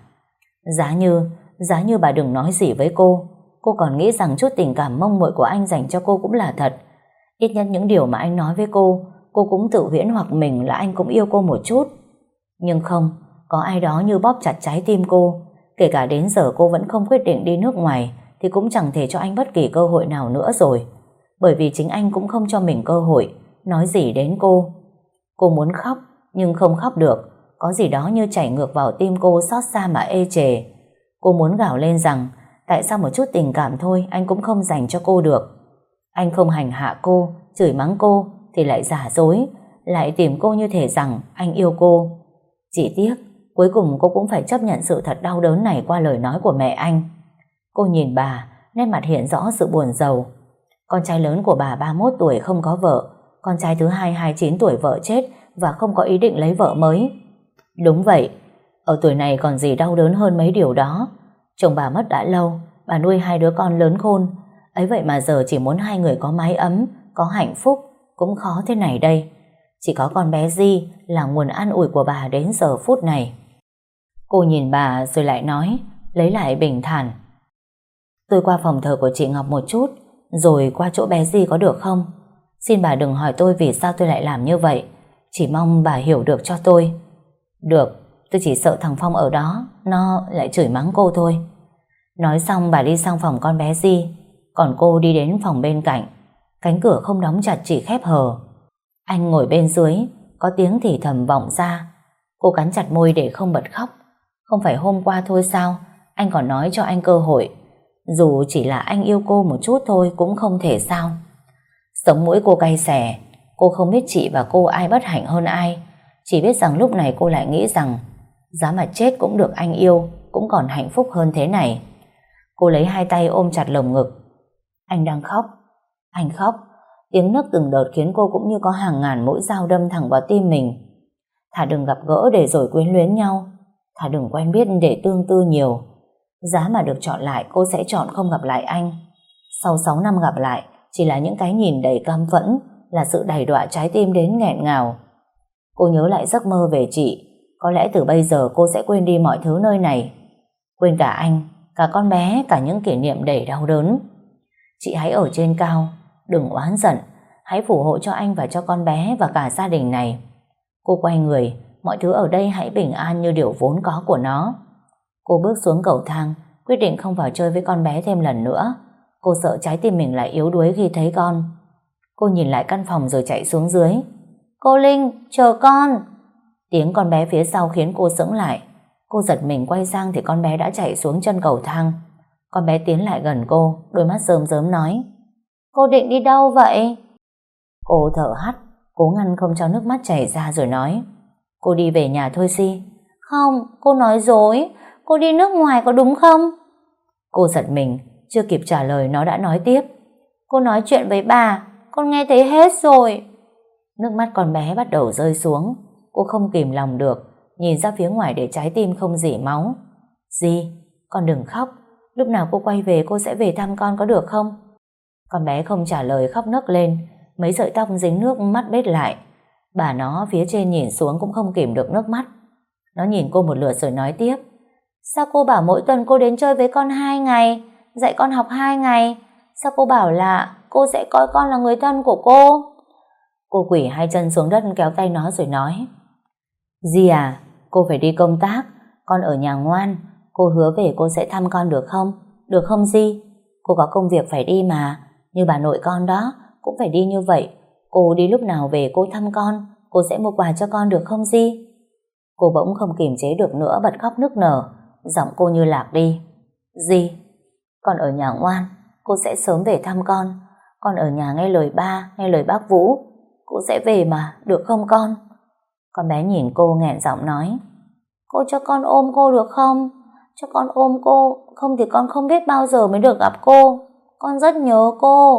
Giá như bà đừng nói gì với cô. Cô còn nghĩ rằng chút tình cảm mong mỏi của anh dành cho cô cũng là thật. Ít nhất những điều mà anh nói với cô cũng tự huyễn hoặc mình là anh cũng yêu cô một chút. Nhưng không, có ai đó như bóp chặt trái tim cô. Kể cả đến giờ cô vẫn không quyết định đi nước ngoài, thì cũng chẳng thể cho anh bất kỳ cơ hội nào nữa rồi. Bởi vì chính anh cũng không cho mình cơ hội nói gì đến cô. Cô muốn khóc, nhưng không khóc được. Có gì đó như chảy ngược vào tim cô, xót xa mà ê chề. Cô muốn gào lên rằng tại sao một chút tình cảm thôi anh cũng không dành cho cô được. Anh không hành hạ cô, chửi mắng cô thì lại giả dối, lại tìm cô như thể rằng anh yêu cô. Chỉ tiếc cuối cùng cô cũng phải chấp nhận sự thật đau đớn này qua lời nói của mẹ anh. Cô nhìn bà, nét mặt hiện rõ sự buồn rầu. Con trai lớn của bà 31 tuổi không có vợ, con trai thứ hai 29 tuổi vợ chết và không có ý định lấy vợ mới. Đúng vậy, ở tuổi này còn gì đau đớn hơn mấy điều đó. Chồng bà mất đã lâu, bà nuôi 2 đứa con lớn khôn. Ấy vậy mà giờ chỉ muốn 2 người có mái ấm, có hạnh phúc, cũng khó thế này đây. Chỉ có con bé Di là nguồn an ủi của bà đến giờ phút này. Cô nhìn bà rồi lại nói, lấy lại bình thản: Tôi qua phòng thờ của chị Ngọc một chút, rồi qua chỗ bé Di có được không? Xin bà đừng hỏi tôi vì sao tôi lại làm như vậy. Chỉ mong bà hiểu được cho tôi. Được, tôi chỉ sợ thằng Phong ở đó nó lại chửi mắng cô thôi. Nói xong bà đi sang phòng con bé Di, còn cô đi đến phòng bên cạnh. Cánh cửa không đóng chặt, chỉ khép hờ. Anh ngồi bên dưới, có tiếng thì thầm vọng ra. Cô cắn chặt môi để không bật khóc. Không phải hôm qua thôi sao? Anh còn nói cho anh cơ hội. Dù chỉ là anh yêu cô một chút thôi cũng không thể sao? Sống mũi cô cay xè. Cô không biết chị và cô ai bất hạnh hơn ai. Chỉ biết rằng lúc này cô lại nghĩ rằng giá mà chết cũng được anh yêu, cũng còn hạnh phúc hơn thế này. Cô lấy 2 tay ôm chặt lồng ngực. Anh đang khóc. Anh khóc. Tiếng nấc từng đợt khiến cô cũng như có hàng ngàn mũi dao đâm thẳng vào tim mình. Thà đừng gặp gỡ để rồi quyến luyến nhau, thà đừng quen biết để tương tư nhiều. Giá mà được chọn lại, cô sẽ chọn không gặp lại anh. Sau 6 năm gặp lại, chỉ là những cái nhìn đầy căm phẫn, là sự đày đọa trái tim đến nghẹn ngào. Cô nhớ lại giấc mơ về chị. Có lẽ từ bây giờ cô sẽ quên đi mọi thứ nơi này. Quên cả anh, cả con bé, cả những kỷ niệm đầy đau đớn. Chị hãy ở trên cao, đừng oán giận. Hãy phù hộ cho anh và cho con bé và cả gia đình này. Cô quay người, mọi thứ ở đây hãy bình an như điều vốn có của nó. Cô bước xuống cầu thang, quyết định không vào chơi với con bé thêm lần nữa. Cô sợ trái tim mình lại yếu đuối khi thấy con. Cô nhìn lại căn phòng rồi chạy xuống dưới. Cô Linh, chờ con. Tiếng con bé phía sau khiến cô sững lại. Cô giật mình quay sang thì con bé đã chạy xuống chân cầu thang. Con bé tiến lại gần cô, đôi mắt rơm rớm nói: Cô định đi đâu vậy? Cô thở hắt, cố ngăn không cho nước mắt chảy ra rồi nói: Cô đi về nhà thôi Si. Không, cô nói dối. Cô đi nước ngoài có đúng không? Cô giật mình, chưa kịp trả lời nó đã nói tiếp: Cô nói chuyện với bà, con nghe thấy hết rồi. Nước mắt con bé bắt đầu rơi xuống. Cô không kìm lòng được, nhìn ra phía ngoài để trái tim không rỉ máu. Di, con đừng khóc. Lúc nào cô quay về cô sẽ về thăm con có được không? Con bé không trả lời, khóc nấc lên. Mấy sợi tóc dính nước mắt bết lại. Bà nó phía trên nhìn xuống cũng không kìm được nước mắt. Nó nhìn cô một lượt rồi nói tiếp. Sao cô bảo mỗi tuần cô đến chơi với con 2 ngày, dạy con học 2 ngày? Sao cô bảo là cô sẽ coi con là người thân của cô? Cô quỳ 2 chân xuống đất kéo tay nó rồi nói. Di à, cô phải đi công tác, con ở nhà ngoan. Cô hứa về cô sẽ thăm con được không? Được không Di? Cô có công việc phải đi mà. Như bà nội con đó, cũng phải đi như vậy. Cô đi lúc nào về cô thăm con, cô sẽ mua quà cho con được không Di? Cô bỗng không kiềm chế được nữa, bật khóc nức nở. Giọng cô như lạc đi. Di, con ở nhà ngoan, cô sẽ sớm về thăm con. Con ở nhà nghe lời ba, nghe lời bác Vũ. Cô sẽ về mà, được không con? Con bé nhìn cô nghẹn giọng nói. Cô cho con ôm cô được không? Cho con ôm cô, không thì con không biết bao giờ mới được gặp cô. Con rất nhớ cô.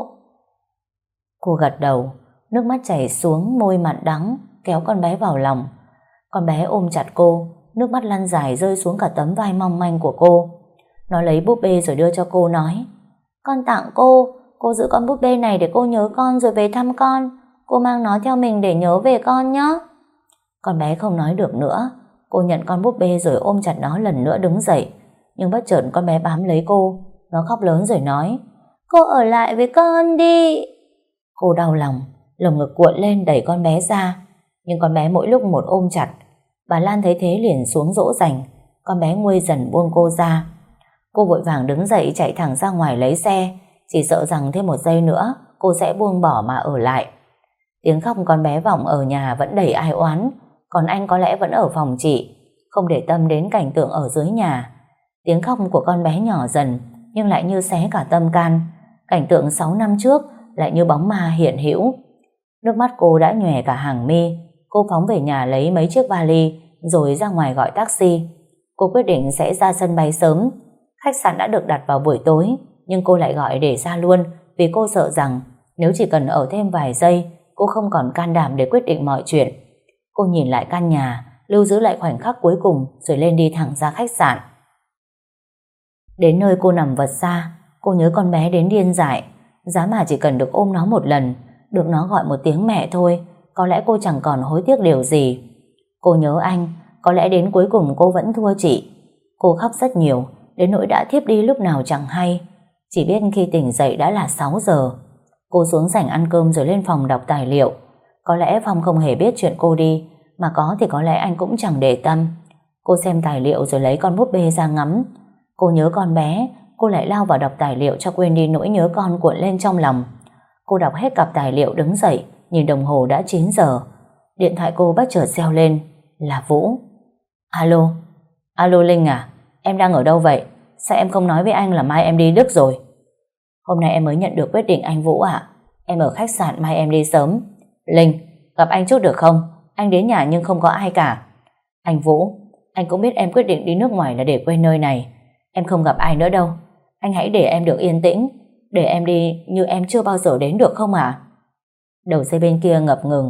Cô gật đầu, nước mắt chảy xuống môi mặn đắng, kéo con bé vào lòng. Con bé ôm chặt cô, nước mắt lăn dài rơi xuống cả tấm vai mong manh của cô. Nó lấy búp bê rồi đưa cho cô nói. Con tặng cô giữ con búp bê này để cô nhớ con rồi về thăm con. Cô mang nó theo mình để nhớ về con nhé. Con bé không nói được nữa. Cô nhận con búp bê rồi ôm chặt nó lần nữa đứng dậy. Nhưng bất chợt con bé bám lấy cô. Nó khóc lớn rồi nói. Cô ở lại với con đi. Cô đau lòng, lồng ngực cuộn lên đẩy con bé ra. Nhưng con bé mỗi lúc một ôm chặt. Bà Lan thấy thế liền xuống dỗ dành. Con bé nguôi dần buông cô ra. Cô vội vàng đứng dậy chạy thẳng ra ngoài lấy xe. Chỉ sợ rằng thêm 1 giây nữa cô sẽ buông bỏ mà ở lại. Tiếng khóc con bé vọng ở nhà vẫn đầy ai oán. Còn anh có lẽ vẫn ở phòng chị, không để tâm đến cảnh tượng ở dưới nhà. Tiếng khóc của con bé nhỏ dần, nhưng lại như xé cả tâm can. Cảnh tượng 6 năm trước lại như bóng ma hiện hữu. Nước mắt cô đã nhòe cả hàng mi. Cô phóng về nhà lấy mấy chiếc vali rồi ra ngoài gọi taxi. Cô quyết định sẽ ra sân bay sớm. Khách sạn đã được đặt vào buổi tối, nhưng cô lại gọi để ra luôn vì cô sợ rằng nếu chỉ cần ở thêm vài giây, cô không còn can đảm để quyết định mọi chuyện. Cô nhìn lại căn nhà, lưu giữ lại khoảnh khắc cuối cùng rồi lên đi thẳng ra khách sạn. Đến nơi cô nằm vật ra, cô nhớ con bé đến điên dại. Giá mà chỉ cần được ôm nó một lần, được nó gọi một tiếng mẹ thôi, có lẽ cô chẳng còn hối tiếc điều gì. Cô nhớ anh, có lẽ đến cuối cùng cô vẫn thua chị. Cô khóc rất nhiều, đến nỗi đã thiếp đi lúc nào chẳng hay. Chỉ biết khi tỉnh dậy đã là 6 giờ. Cô xuống sảnh ăn cơm rồi lên phòng đọc tài liệu. Có lẽ Phong không hề biết chuyện cô đi, mà có thì có lẽ anh cũng chẳng để tâm. Cô xem tài liệu rồi lấy con búp bê ra ngắm. Cô nhớ con bé, cô lại lao vào đọc tài liệu cho quên đi nỗi nhớ con cuộn lên trong lòng. Cô đọc hết cặp tài liệu đứng dậy, nhìn đồng hồ đã 9 giờ. Điện thoại cô bất chợt reo lên, là Vũ. Alo, alo Linh à, em đang ở đâu vậy? Sao em không nói với anh là mai em đi Đức rồi? Hôm nay em mới nhận được quyết định anh Vũ ạ. Em ở khách sạn, mai em đi sớm. Linh, gặp anh chút được không? Anh đến nhà nhưng không có ai cả. Anh Vũ, anh cũng biết em quyết định đi nước ngoài là để quên nơi này. Em không gặp ai nữa đâu. Anh hãy để em được yên tĩnh, để em đi như em chưa bao giờ đến được không ạ? Đầu dây bên kia ngập ngừng.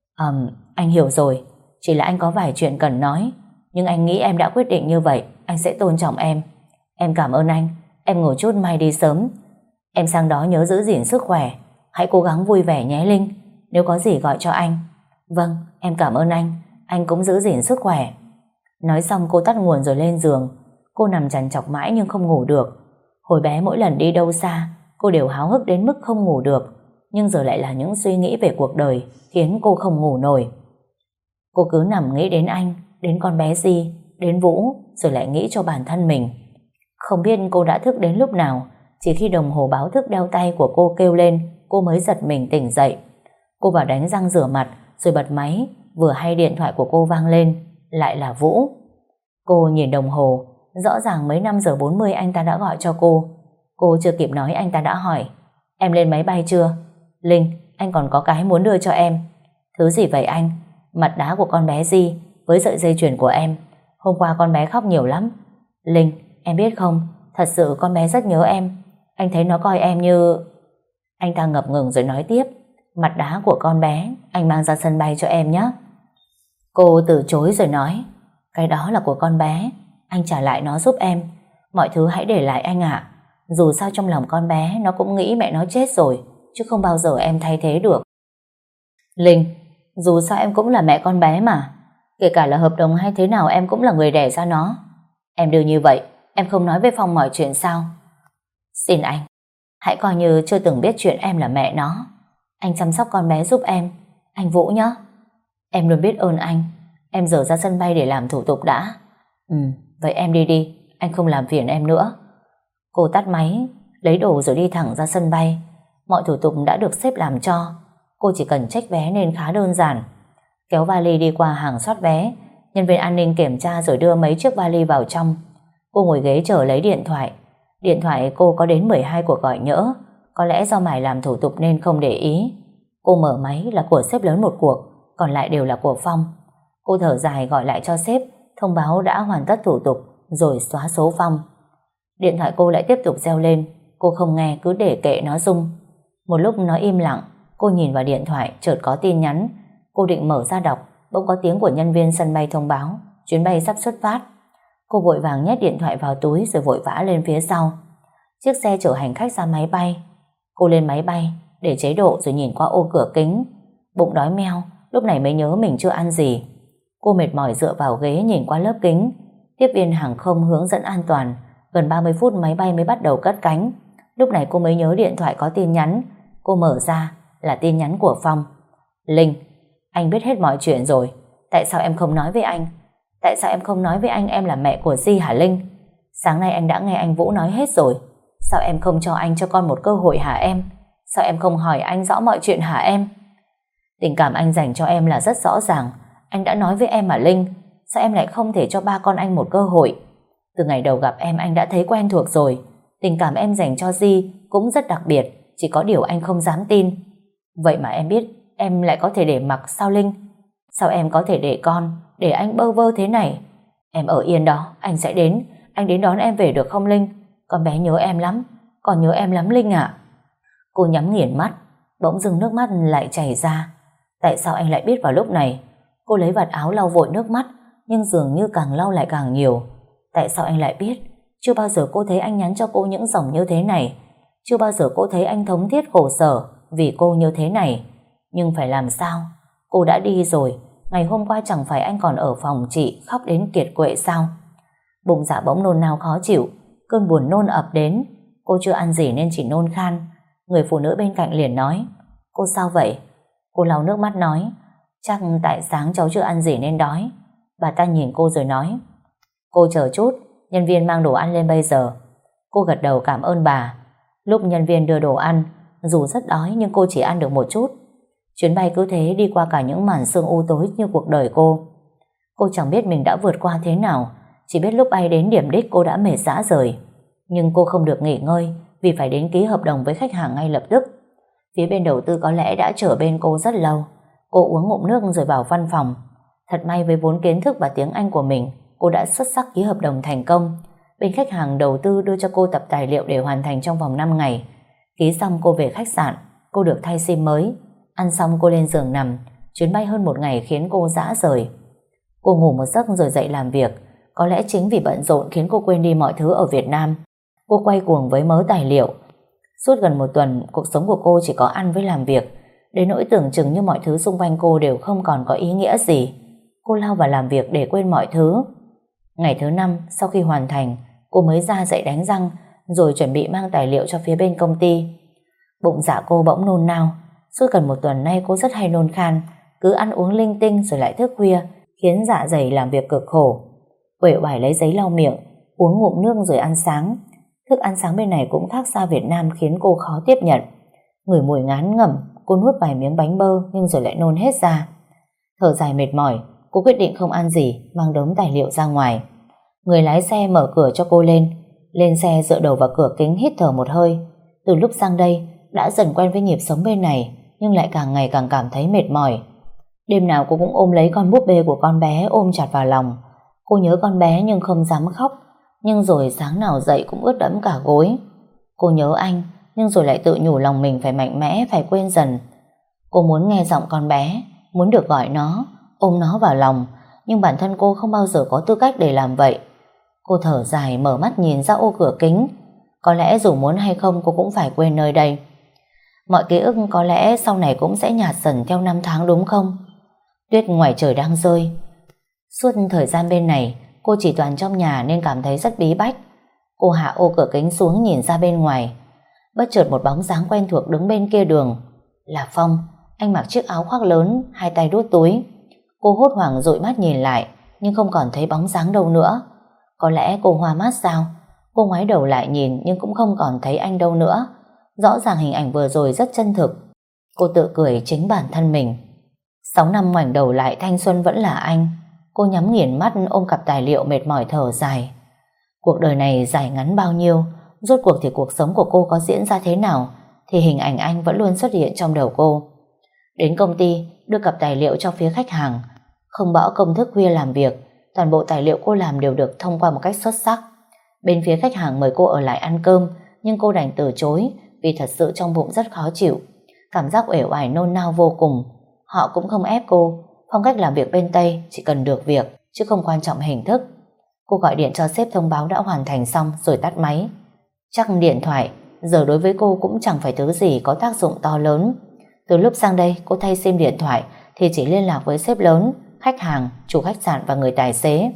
Anh hiểu rồi. Chỉ là anh có vài chuyện cần nói. Nhưng anh nghĩ em đã quyết định như vậy, anh sẽ tôn trọng em. Em cảm ơn anh. Em ngủ chút mai đi sớm. Em sang đó nhớ giữ gìn sức khỏe. Hãy cố gắng vui vẻ nhé Linh. Nếu có gì gọi cho anh. Vâng, em cảm ơn anh. Anh cũng giữ gìn sức khỏe. Nói xong cô tắt nguồn rồi lên giường. Cô nằm trằn trọc mãi nhưng không ngủ được. Hồi bé mỗi lần đi đâu xa, cô đều háo hức đến mức không ngủ được. Nhưng giờ lại là những suy nghĩ về cuộc đời khiến cô không ngủ nổi. Cô cứ nằm nghĩ đến anh, đến con bé Di, đến Vũ, rồi lại nghĩ cho bản thân mình. Không biết cô đã thức đến lúc nào. Chỉ khi đồng hồ báo thức đeo tay của cô kêu lên, cô mới giật mình tỉnh dậy. Cô vào đánh răng rửa mặt rồi bật máy. Vừa hay điện thoại của cô vang lên, lại là Vũ. Cô nhìn đồng hồ, rõ ràng mấy 5 giờ 40 anh ta đã gọi cho cô. Cô chưa kịp nói anh ta đã hỏi, em lên máy bay chưa? Linh, anh còn có cái muốn đưa cho em. Thứ gì vậy anh? Mặt đá của con bé Di với sợi dây chuyền của em. Hôm qua con bé khóc nhiều lắm. Linh, em biết không, thật sự con bé rất nhớ em. Anh thấy nó coi em như... Anh ta ngập ngừng rồi nói tiếp, mặt đá của con bé anh mang ra sân bay cho em nhé. Cô từ chối rồi nói, cái đó là của con bé, anh trả lại nó giúp em. Mọi thứ hãy để lại anh ạ. Dù sao trong lòng con bé nó cũng nghĩ mẹ nó chết rồi, chứ không bao giờ em thay thế được. Linh, dù sao em cũng là mẹ con bé mà. Kể cả là hợp đồng hay thế nào em cũng là người đẻ ra nó. Em đừng như vậy, em không nói với Phong mọi chuyện sao? Xin anh, hãy coi như chưa từng biết chuyện em là mẹ nó. Anh chăm sóc con bé giúp em, anh Vũ nhé. Em luôn biết ơn anh. Em giờ ra sân bay để làm thủ tục đã. Vậy em đi đi, anh không làm phiền em nữa. Cô tắt máy, lấy đồ rồi đi thẳng ra sân bay. Mọi thủ tục đã được sếp làm cho. Cô chỉ cần check vé nên khá đơn giản. Kéo vali đi qua hàng soát vé, nhân viên an ninh kiểm tra rồi đưa mấy chiếc vali vào trong. Cô ngồi ghế chờ lấy điện thoại. Điện thoại cô có đến 12 cuộc gọi nhỡ. Có lẽ do mải làm thủ tục nên không để ý. Cô mở máy là của sếp lớn một cuộc, còn lại đều là của Phong. Cô thở dài gọi lại cho sếp, thông báo đã hoàn tất thủ tục rồi xóa số Phong. Điện thoại cô lại tiếp tục reo lên. Cô không nghe, cứ để kệ nó rung. Một lúc nó im lặng, cô nhìn vào điện thoại chợt có tin nhắn. Cô định mở ra đọc, bỗng có tiếng của nhân viên sân bay thông báo chuyến bay sắp xuất phát. Cô vội vàng nhét điện thoại vào túi rồi vội vã lên phía sau. Chiếc xe chở hành khách ra máy bay. Cô lên máy bay, để chế độ rồi nhìn qua ô cửa kính. Bụng đói meo, lúc này mới nhớ mình chưa ăn gì. Cô mệt mỏi dựa vào ghế nhìn qua lớp kính. Tiếp viên hàng không hướng dẫn an toàn. Gần 30 phút máy bay mới bắt đầu cất cánh. Lúc này cô mới nhớ điện thoại có tin nhắn. Cô mở ra là tin nhắn của Phong. Linh, anh biết hết mọi chuyện rồi. Tại sao em không nói với anh? Tại sao em không nói với anh em là mẹ của Di hả Linh? Sáng nay anh đã nghe anh Vũ nói hết rồi. Sao em không cho anh cho con một cơ hội hả em? Sao em không hỏi anh rõ mọi chuyện hả em? Tình cảm anh dành cho em là rất rõ ràng. Anh đã nói với em mà Linh. Sao em lại không thể cho ba con anh một cơ hội? Từ ngày đầu gặp em anh đã thấy quen thuộc rồi. Tình cảm em dành cho Di cũng rất đặc biệt. Chỉ có điều anh không dám tin. Vậy mà em biết em lại có thể để mặc sao Linh? Sao em có thể để con, để anh bơ vơ thế này? Em ở yên đó, anh sẽ đến. Anh đến đón em về được không Linh? Con bé nhớ em lắm. Con nhớ em lắm Linh ạ. Cô nhắm nghiền mắt. Bỗng dưng nước mắt lại chảy ra. Tại sao anh lại biết vào lúc này? Cô lấy vạt áo lau vội nước mắt, nhưng dường như càng lau lại càng nhiều. Tại sao anh lại biết? Chưa bao giờ cô thấy anh nhắn cho cô những dòng như thế này. Chưa bao giờ cô thấy anh thống thiết khổ sở vì cô như thế này. Nhưng phải làm sao? Cô đã đi rồi. Ngày hôm qua chẳng phải anh còn ở phòng chị khóc đến kiệt quệ sao? Bụng dạ bỗng nôn nao khó chịu. Cơn buồn nôn ập đến. Cô chưa ăn gì nên chỉ nôn khan. Người phụ nữ bên cạnh liền nói, cô sao vậy? Cô lau nước mắt nói, chắc tại sáng cháu chưa ăn gì nên đói. Bà ta nhìn cô rồi nói, cô chờ chút, nhân viên mang đồ ăn lên bây giờ. Cô gật đầu cảm ơn bà. Lúc nhân viên đưa đồ ăn, dù rất đói nhưng cô chỉ ăn được một chút. Chuyến bay cứ thế đi qua cả những màn sương u tối như cuộc đời cô. Cô chẳng biết mình đã vượt qua thế nào, chỉ biết lúc bay đến điểm đích cô đã mệt rã rời. Nhưng cô không được nghỉ ngơi vì phải đến ký hợp đồng với khách hàng ngay lập tức. Phía bên đầu tư có lẽ đã chờ bên cô rất lâu. Cô uống ngụm nước rồi vào văn phòng. Thật may với vốn kiến thức và tiếng Anh của mình, cô đã xuất sắc ký hợp đồng thành công. Bên khách hàng đầu tư đưa cho cô tập tài liệu để hoàn thành trong vòng 5 ngày. Ký xong cô về khách sạn. Cô được thay sim mới. Ăn xong cô lên giường nằm. Chuyến bay hơn một ngày khiến cô rã rời. Cô ngủ một giấc rồi dậy làm việc. Có lẽ chính vì bận rộn khiến cô quên đi mọi thứ ở Việt Nam. Cô quay cuồng với mớ tài liệu. Suốt gần một tuần, cuộc sống của cô chỉ có ăn với làm việc. Đến nỗi tưởng chừng như mọi thứ xung quanh cô đều không còn có ý nghĩa gì. Cô lao vào làm việc để quên mọi thứ. Ngày thứ 5, sau khi hoàn thành, cô mới ra dậy đánh răng, rồi chuẩn bị mang tài liệu cho phía bên công ty. Bụng dạ cô bỗng nôn nao. Suốt gần một tuần nay cô rất hay nôn khan, cứ ăn uống linh tinh rồi lại thức khuya, khiến dạ dày làm việc cực khổ. Uể oải lấy giấy lau miệng, uống ngụm nước rồi ăn sáng. Thức ăn sáng bên này cũng khác xa Việt Nam khiến cô khó tiếp nhận. Ngửi mùi ngán ngẩm, cô nuốt vài miếng bánh bơ nhưng rồi lại nôn hết ra. Thở dài mệt mỏi, cô quyết định không ăn gì, mang đống tài liệu ra ngoài. Người lái xe mở cửa cho cô lên. Lên xe dựa đầu vào cửa kính hít thở một hơi. Từ lúc sang đây, đã dần quen với nhịp sống bên này, nhưng lại càng ngày càng cảm thấy mệt mỏi. Đêm nào cô cũng ôm lấy con búp bê của con bé ôm chặt vào lòng. Cô nhớ con bé nhưng không dám khóc. Nhưng rồi sáng nào dậy cũng ướt đẫm cả gối. Cô nhớ anh, nhưng rồi lại tự nhủ lòng mình phải mạnh mẽ, phải quên dần. Cô muốn nghe giọng con bé, muốn được gọi nó, ôm nó vào lòng, nhưng bản thân cô không bao giờ có tư cách để làm vậy. Cô thở dài, mở mắt nhìn ra ô cửa kính. Có lẽ dù muốn hay không cô cũng phải quên nơi đây. Mọi ký ức có lẽ sau này cũng sẽ nhạt dần theo năm tháng, đúng không? Tuyết ngoài trời đang rơi. Suốt thời gian bên này cô chỉ toàn trong nhà nên cảm thấy rất bí bách. Cô hạ ô cửa kính xuống nhìn ra bên ngoài. Bất chợt một bóng dáng quen thuộc đứng bên kia đường. Là Phong. Anh mặc chiếc áo khoác lớn, hai tay đút túi. Cô hốt hoảng dụi mắt nhìn lại, nhưng không còn thấy bóng dáng đâu nữa. Có lẽ cô hoa mắt sao? Cô ngoái đầu lại nhìn nhưng cũng không còn thấy anh đâu nữa. Rõ ràng hình ảnh vừa rồi rất chân thực. Cô tự cười chính bản thân mình. 6 năm ngoảnh đầu lại thanh xuân vẫn là anh. Cô nhắm nghiền mắt ôm cặp tài liệu mệt mỏi thở dài. Cuộc đời này dài ngắn bao nhiêu, rốt cuộc thì cuộc sống của cô có diễn ra thế nào thì hình ảnh anh vẫn luôn xuất hiện trong đầu cô. Đến công ty đưa cặp tài liệu cho phía khách hàng. Không bỏ công thức khuya làm việc, toàn bộ tài liệu cô làm đều được thông qua một cách xuất sắc. Bên phía khách hàng mời cô ở lại ăn cơm, nhưng cô đành từ chối vì thật sự trong bụng rất khó chịu. Cảm giác uể oải nôn nao vô cùng. Họ cũng không ép cô. Phong cách làm việc bên Tây chỉ cần được việc, chứ không quan trọng hình thức. Cô gọi điện cho sếp thông báo đã hoàn thành xong rồi tắt máy. Chắc điện thoại giờ đối với cô cũng chẳng phải thứ gì có tác dụng to lớn. Từ lúc sang đây cô thay sim điện thoại thì chỉ liên lạc với sếp lớn, khách hàng, chủ khách sạn và người tài xế.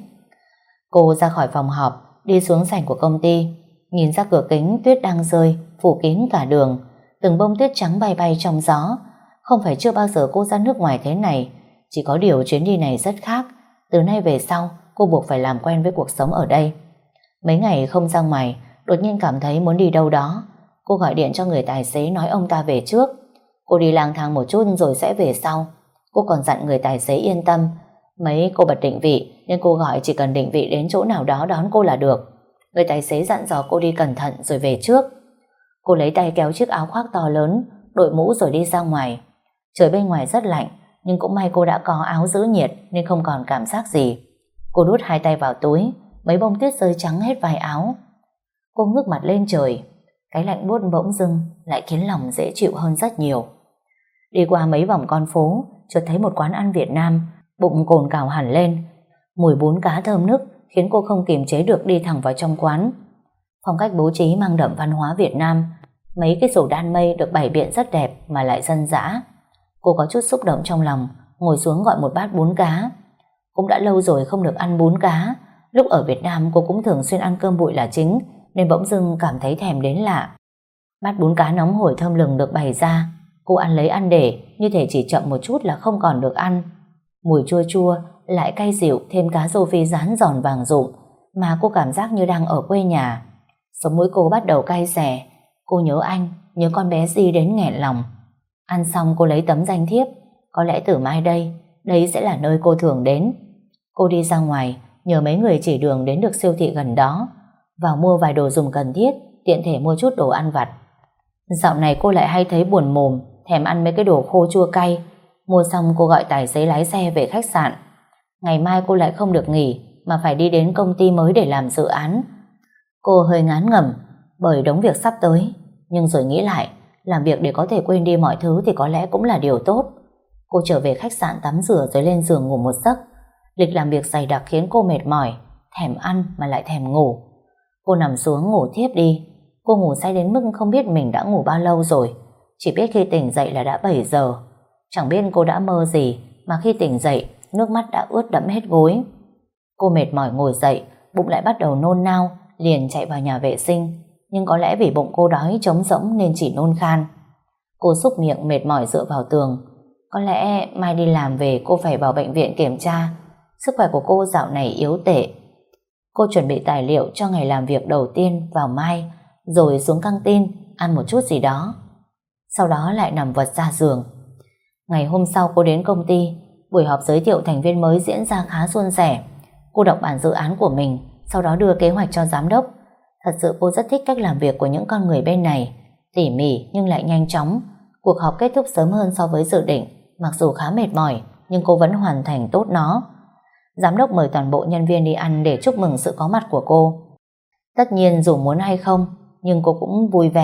Cô ra khỏi phòng họp, đi xuống sảnh của công ty. Nhìn ra cửa kính tuyết đang rơi, phủ kín cả đường. Từng bông tuyết trắng bay bay trong gió. Không phải chưa bao giờ cô ra nước ngoài thế này. Chỉ có điều chuyến đi này rất khác. Từ nay về sau cô buộc phải làm quen với cuộc sống ở đây. Mấy ngày không ra ngoài, đột nhiên cảm thấy muốn đi đâu đó. Cô gọi điện cho người tài xế nói ông ta về trước. Cô đi lang thang một chút rồi sẽ về sau. Cô còn dặn người tài xế yên tâm. Mấy cô bật định vị nên cô gọi chỉ cần định vị đến chỗ nào đó đón cô là được. Người tài xế dặn dò cô đi cẩn thận rồi về trước. Cô lấy tay kéo chiếc áo khoác to lớn, đội mũ rồi đi ra ngoài. Trời bên ngoài rất lạnh, nhưng cũng may cô đã có áo giữ nhiệt nên không còn cảm giác gì. Cô đút hai tay vào túi, mấy bông tuyết rơi trắng hết vai áo. Cô ngước mặt lên trời, cái lạnh buốt bỗng dưng lại khiến lòng dễ chịu hơn rất nhiều. Đi qua mấy vòng con phố, chợt thấy một quán ăn Việt Nam, bụng cồn cào hẳn lên. Mùi bún cá thơm nức khiến cô không kiềm chế được đi thẳng vào trong quán. Phong cách bố trí mang đậm văn hóa Việt Nam, mấy cái rổ đan mây được bày biện rất đẹp mà lại dân dã. Cô có chút xúc động trong lòng, ngồi xuống gọi một bát bún cá. Cũng đã lâu rồi không được ăn bún cá. Lúc ở Việt Nam cô cũng thường xuyên ăn cơm bụi là chính, nên bỗng dưng cảm thấy thèm đến lạ. Bát bún cá nóng hổi thơm lừng được bày ra. Cô ăn lấy ăn để, như thể chỉ chậm một chút là không còn được ăn. Mùi chua chua, lại cay dịu, thêm cá rô phi rán giòn vàng rụm, mà cô cảm giác như đang ở quê nhà. Sống mũi cô bắt đầu cay xè. Cô nhớ anh, nhớ con bé Di đến nghẹn lòng. Ăn xong cô lấy tấm danh thiếp. Có lẽ từ mai đây sẽ là nơi cô thường đến. Cô đi ra ngoài, nhờ mấy người chỉ đường đến được siêu thị gần đó. Vào mua vài đồ dùng cần thiết, tiện thể mua chút đồ ăn vặt. Dạo này cô lại hay thấy buồn mồm, thèm ăn mấy cái đồ khô chua cay. Mua xong cô gọi tài xế lái xe về khách sạn. Ngày mai cô lại không được nghỉ, mà phải đi đến công ty mới để làm dự án. Cô hơi ngán ngẩm bởi đống việc sắp tới, nhưng rồi nghĩ lại, làm việc để có thể quên đi mọi thứ thì có lẽ cũng là điều tốt. Cô trở về khách sạn tắm rửa rồi lên giường ngủ một giấc. Lịch làm việc dày đặc khiến cô mệt mỏi, thèm ăn mà lại thèm ngủ. Cô nằm xuống ngủ thiếp đi. Cô ngủ say đến mức không biết mình đã ngủ bao lâu rồi. Chỉ biết khi tỉnh dậy là đã 7 giờ. Chẳng biết cô đã mơ gì mà khi tỉnh dậy nước mắt đã ướt đẫm hết gối. Cô mệt mỏi ngồi dậy, bụng lại bắt đầu nôn nao, liền chạy vào nhà vệ sinh. Nhưng có lẽ vì bụng cô đói trống rỗng nên chỉ nôn khan. Cô súc miệng mệt mỏi dựa vào tường. Có lẽ mai đi làm về cô phải vào bệnh viện kiểm tra. Sức khỏe của cô dạo này yếu tệ. Cô chuẩn bị tài liệu cho ngày làm việc đầu tiên vào mai, rồi xuống căng tin ăn một chút gì đó. Sau đó lại nằm vật ra giường. Ngày hôm sau cô đến công ty. Buổi họp giới thiệu thành viên mới diễn ra khá suôn sẻ. Cô đọc bản dự án của mình, sau đó đưa kế hoạch cho giám đốc. Thật sự cô rất thích cách làm việc của những con người bên này, tỉ mỉ nhưng lại nhanh chóng. Cuộc họp kết thúc sớm hơn so với dự định. Mặc dù khá mệt mỏi, nhưng cô vẫn hoàn thành tốt nó. Giám đốc mời toàn bộ nhân viên đi ăn để chúc mừng sự có mặt của cô. Tất nhiên dù muốn hay không, nhưng cô cũng vui vẻ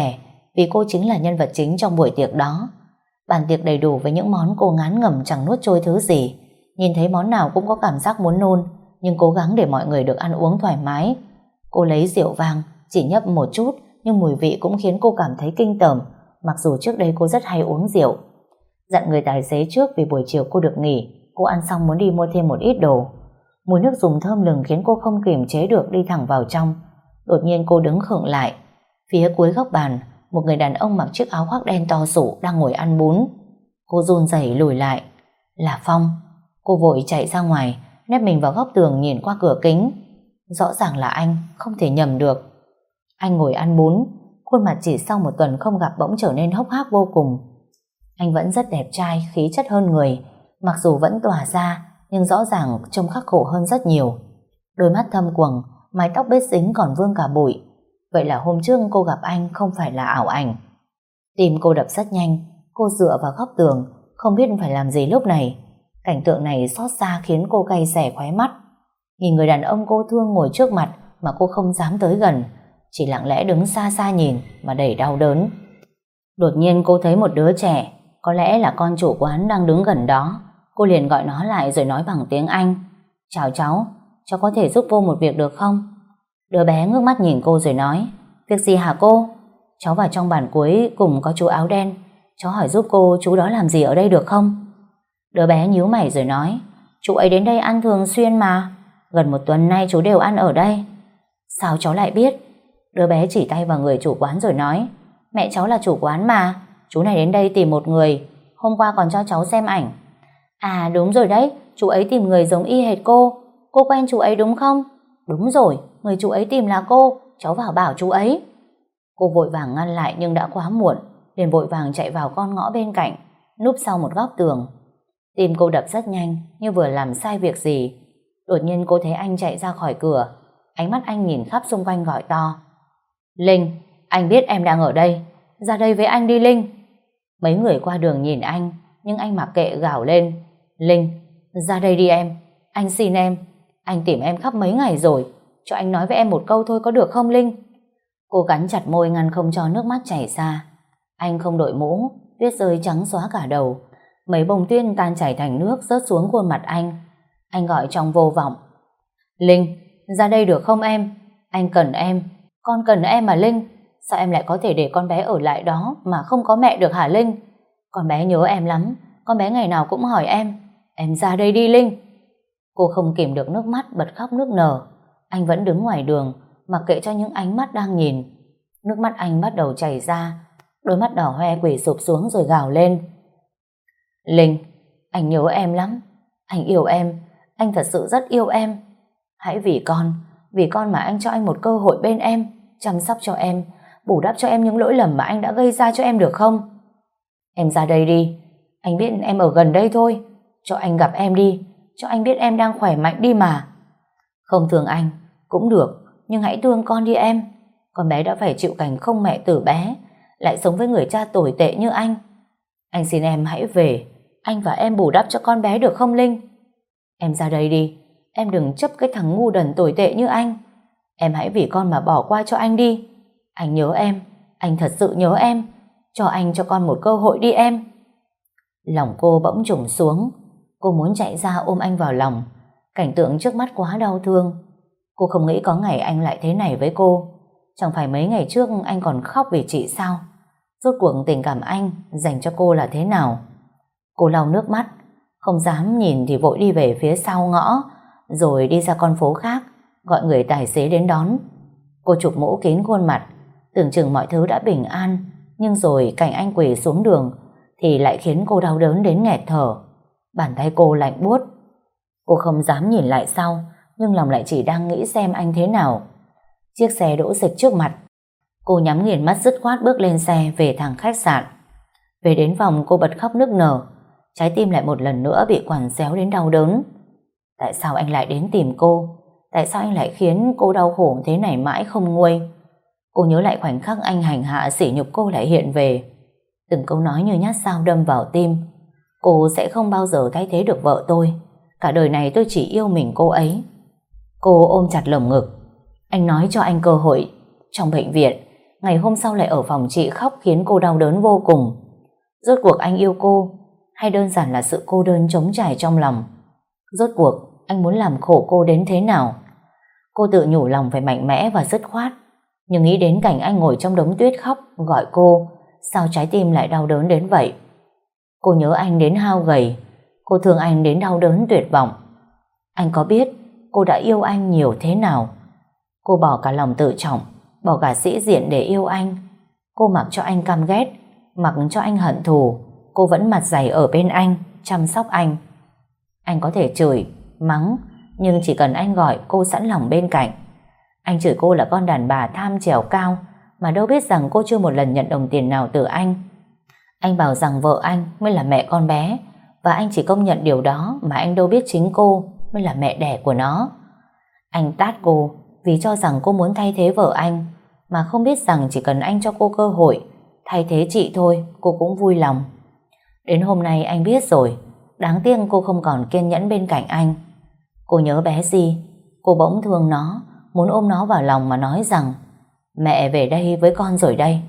vì cô chính là nhân vật chính trong buổi tiệc đó. Bàn tiệc đầy đủ với những món cô ngán ngẩm chẳng nuốt trôi thứ gì. Nhìn thấy món nào cũng có cảm giác muốn nôn, nhưng cố gắng để mọi người được ăn uống thoải mái. Cô lấy rượu vang, chỉ nhấp một chút, nhưng mùi vị cũng khiến cô cảm thấy kinh tởm, mặc dù trước đây cô rất hay uống rượu. Dặn người tài xế trước vì buổi chiều cô được nghỉ, cô ăn xong muốn đi mua thêm một ít đồ. Mùi nước dùng thơm lừng khiến cô không kiềm chế được đi thẳng vào trong. Đột nhiên cô đứng khựng lại. Phía cuối góc bàn, một người đàn ông mặc chiếc áo khoác đen to sụ đang ngồi ăn bún. Cô run rẩy lùi lại. Là Phong. Cô vội chạy ra ngoài, nép mình vào góc tường nhìn qua cửa kính. Rõ ràng là anh, không thể nhầm được. Anh ngồi ăn bún, khuôn mặt chỉ sau một tuần không gặp bỗng trở nên hốc hác vô cùng. Anh vẫn rất đẹp trai, khí chất hơn người, mặc dù vẫn tỏa ra, nhưng rõ ràng trông khắc khổ hơn rất nhiều. Đôi mắt thâm quầng, mái tóc bết dính còn vương cả bụi. Vậy là hôm trước cô gặp anh không phải là ảo ảnh. Tim cô đập rất nhanh, cô dựa vào góc tường, không biết phải làm gì lúc này. Cảnh tượng này xót xa khiến cô cay xè khóe mắt. Nhìn người đàn ông cô thương ngồi trước mặt mà cô không dám tới gần, chỉ lặng lẽ đứng xa xa nhìn mà đầy đau đớn. Đột nhiên cô thấy một đứa trẻ, có lẽ là con chủ quán đang đứng gần đó. Cô liền gọi nó lại rồi nói bằng tiếng Anh. Chào cháu có thể giúp vô một việc được không? Đứa bé ngước mắt nhìn cô rồi nói. Việc gì hả cô? Cháu vào trong bàn cuối cùng có chú áo đen, cháu hỏi giúp cô chú đó làm gì ở đây được không? Đứa bé nhíu mày rồi nói. Chú ấy đến đây ăn thường xuyên mà, gần một tuần nay chú đều ăn ở đây. Sao cháu lại biết? Đứa bé chỉ tay vào người chủ quán rồi nói. Mẹ cháu là chủ quán mà, chú này đến đây tìm một người, hôm qua còn cho cháu xem ảnh. À đúng rồi đấy, chú ấy tìm người giống y hệt cô quen chú ấy đúng không? Đúng rồi, người chú ấy tìm là cô, cháu vào bảo chú ấy. Cô vội vàng ngăn lại nhưng đã quá muộn, liền vội vàng chạy vào con ngõ bên cạnh, núp sau một góc tường. Tim cô đập rất nhanh, như vừa làm sai việc gì. Đột nhiên cô thấy anh chạy ra khỏi cửa, ánh mắt anh nhìn khắp xung quanh gọi to. Linh, anh biết em đang ở đây, ra đây với anh đi Linh. Mấy người qua đường nhìn anh, nhưng anh mặc kệ gào lên. Linh, ra đây đi em, anh xin em, anh tìm em khắp mấy ngày rồi, cho anh nói với em một câu thôi có được không Linh? Cô cắn chặt môi ngăn không cho nước mắt chảy ra. Anh không đội mũ, tuyết rơi trắng xóa cả đầu, mấy bông tuyết tan chảy thành nước rớt xuống khuôn mặt anh. Anh gọi trong vô vọng. Linh, ra đây được không em? Anh cần em, con cần em mà Linh. Sao em lại có thể để con bé ở lại đó mà không có mẹ được hả Linh? Con bé nhớ em lắm, con bé ngày nào cũng hỏi em ra đây đi Linh. Cô không kìm được nước mắt bật khóc nức nở. Anh vẫn đứng ngoài đường, mặc kệ cho những ánh mắt đang nhìn. Nước mắt anh bắt đầu chảy ra, đôi mắt đỏ hoe quỳ sụp xuống rồi gào lên. Linh, anh nhớ em lắm, anh yêu em, anh thật sự rất yêu em. Hãy vì con mà anh cho anh một cơ hội bên em, chăm sóc cho em, bù đắp cho em những lỗi lầm mà anh đã gây ra cho em được không? Em ra đây đi, anh biết em ở gần đây thôi, cho anh gặp em đi, cho anh biết em đang khỏe mạnh đi mà. Không thương anh cũng được, nhưng hãy thương con đi em. Con bé đã phải chịu cảnh không mẹ từ bé, lại sống với người cha tồi tệ như anh. Anh xin em hãy về, anh và em bù đắp cho con bé được không Linh? Em ra đây đi, em đừng chấp cái thằng ngu đần tồi tệ như anh. Em hãy vì con mà bỏ qua cho anh đi. Anh nhớ em, anh thật sự nhớ em. Cho anh cho con một cơ hội đi em. Lòng cô bỗng trùng xuống. Cô muốn chạy ra ôm anh vào lòng. Cảnh tượng trước mắt quá đau thương. Cô không nghĩ có ngày anh lại thế này với cô. Chẳng phải mấy ngày trước anh còn khóc vì chị sao? Rốt cuộc tình cảm anh dành cho cô là thế nào? Cô lau nước mắt, không dám nhìn thì vội đi về phía sau ngõ, rồi đi ra con phố khác, gọi người tài xế đến đón. Cô chụp mũ kín khuôn mặt, tưởng chừng mọi thứ đã bình an, nhưng rồi cảnh anh quỳ xuống đường thì lại khiến cô đau đớn đến nghẹt thở. Bàn tay cô lạnh buốt. Cô không dám nhìn lại sau, nhưng lòng lại chỉ đang nghĩ xem anh thế nào. Chiếc xe đỗ dịch trước mặt. Cô nhắm nghiền mắt dứt khoát bước lên xe về thẳng khách sạn. Về đến phòng cô bật khóc nức nở, trái tim lại một lần nữa bị quằn xéo đến đau đớn. Tại sao anh lại đến tìm cô? Tại sao anh lại khiến cô đau khổ thế này mãi không nguôi? Cô nhớ lại khoảnh khắc anh hành hạ sỉ nhục cô lại hiện về. Từng câu nói như nhát dao đâm vào tim. Cô sẽ không bao giờ thay thế được vợ tôi. Cả đời này tôi chỉ yêu mình cô ấy. Cô ôm chặt lồng ngực. Anh nói cho anh cơ hội. Trong bệnh viện, ngày hôm sau lại ở phòng chị khóc khiến cô đau đớn vô cùng. Rốt cuộc anh yêu cô hay đơn giản là sự cô đơn trống trải trong lòng? Rốt cuộc anh muốn làm khổ cô đến thế nào? Cô tự nhủ lòng phải mạnh mẽ và dứt khoát, nhưng nghĩ đến cảnh anh ngồi trong đống tuyết khóc gọi cô, sao trái tim lại đau đớn đến vậy? Cô nhớ anh đến hao gầy, cô thương anh đến đau đớn tuyệt vọng. Anh có biết cô đã yêu anh nhiều thế nào? Cô bỏ cả lòng tự trọng, bỏ cả sĩ diện để yêu anh. Cô mặc cho anh căm ghét, mặc cho anh hận thù, cô vẫn mặt dày ở bên anh, chăm sóc anh. Anh có thể chửi, mắng, nhưng chỉ cần anh gọi cô sẵn lòng bên cạnh. Anh chửi cô là con đàn bà tham trèo cao, mà đâu biết rằng cô chưa một lần nhận đồng tiền nào từ anh. Anh bảo rằng vợ anh mới là mẹ con bé, và anh chỉ công nhận điều đó mà anh đâu biết chính cô mới là mẹ đẻ của nó. Anh tát cô vì cho rằng cô muốn thay thế vợ anh, mà không biết rằng chỉ cần anh cho cô cơ hội thay thế chị thôi, cô cũng vui lòng. Đến hôm nay anh biết rồi, đáng tiếc cô không còn kiên nhẫn bên cạnh anh. Cô nhớ bé Di, cô bỗng thương nó, muốn ôm nó vào lòng mà nói rằng mẹ về đây với con rồi đây.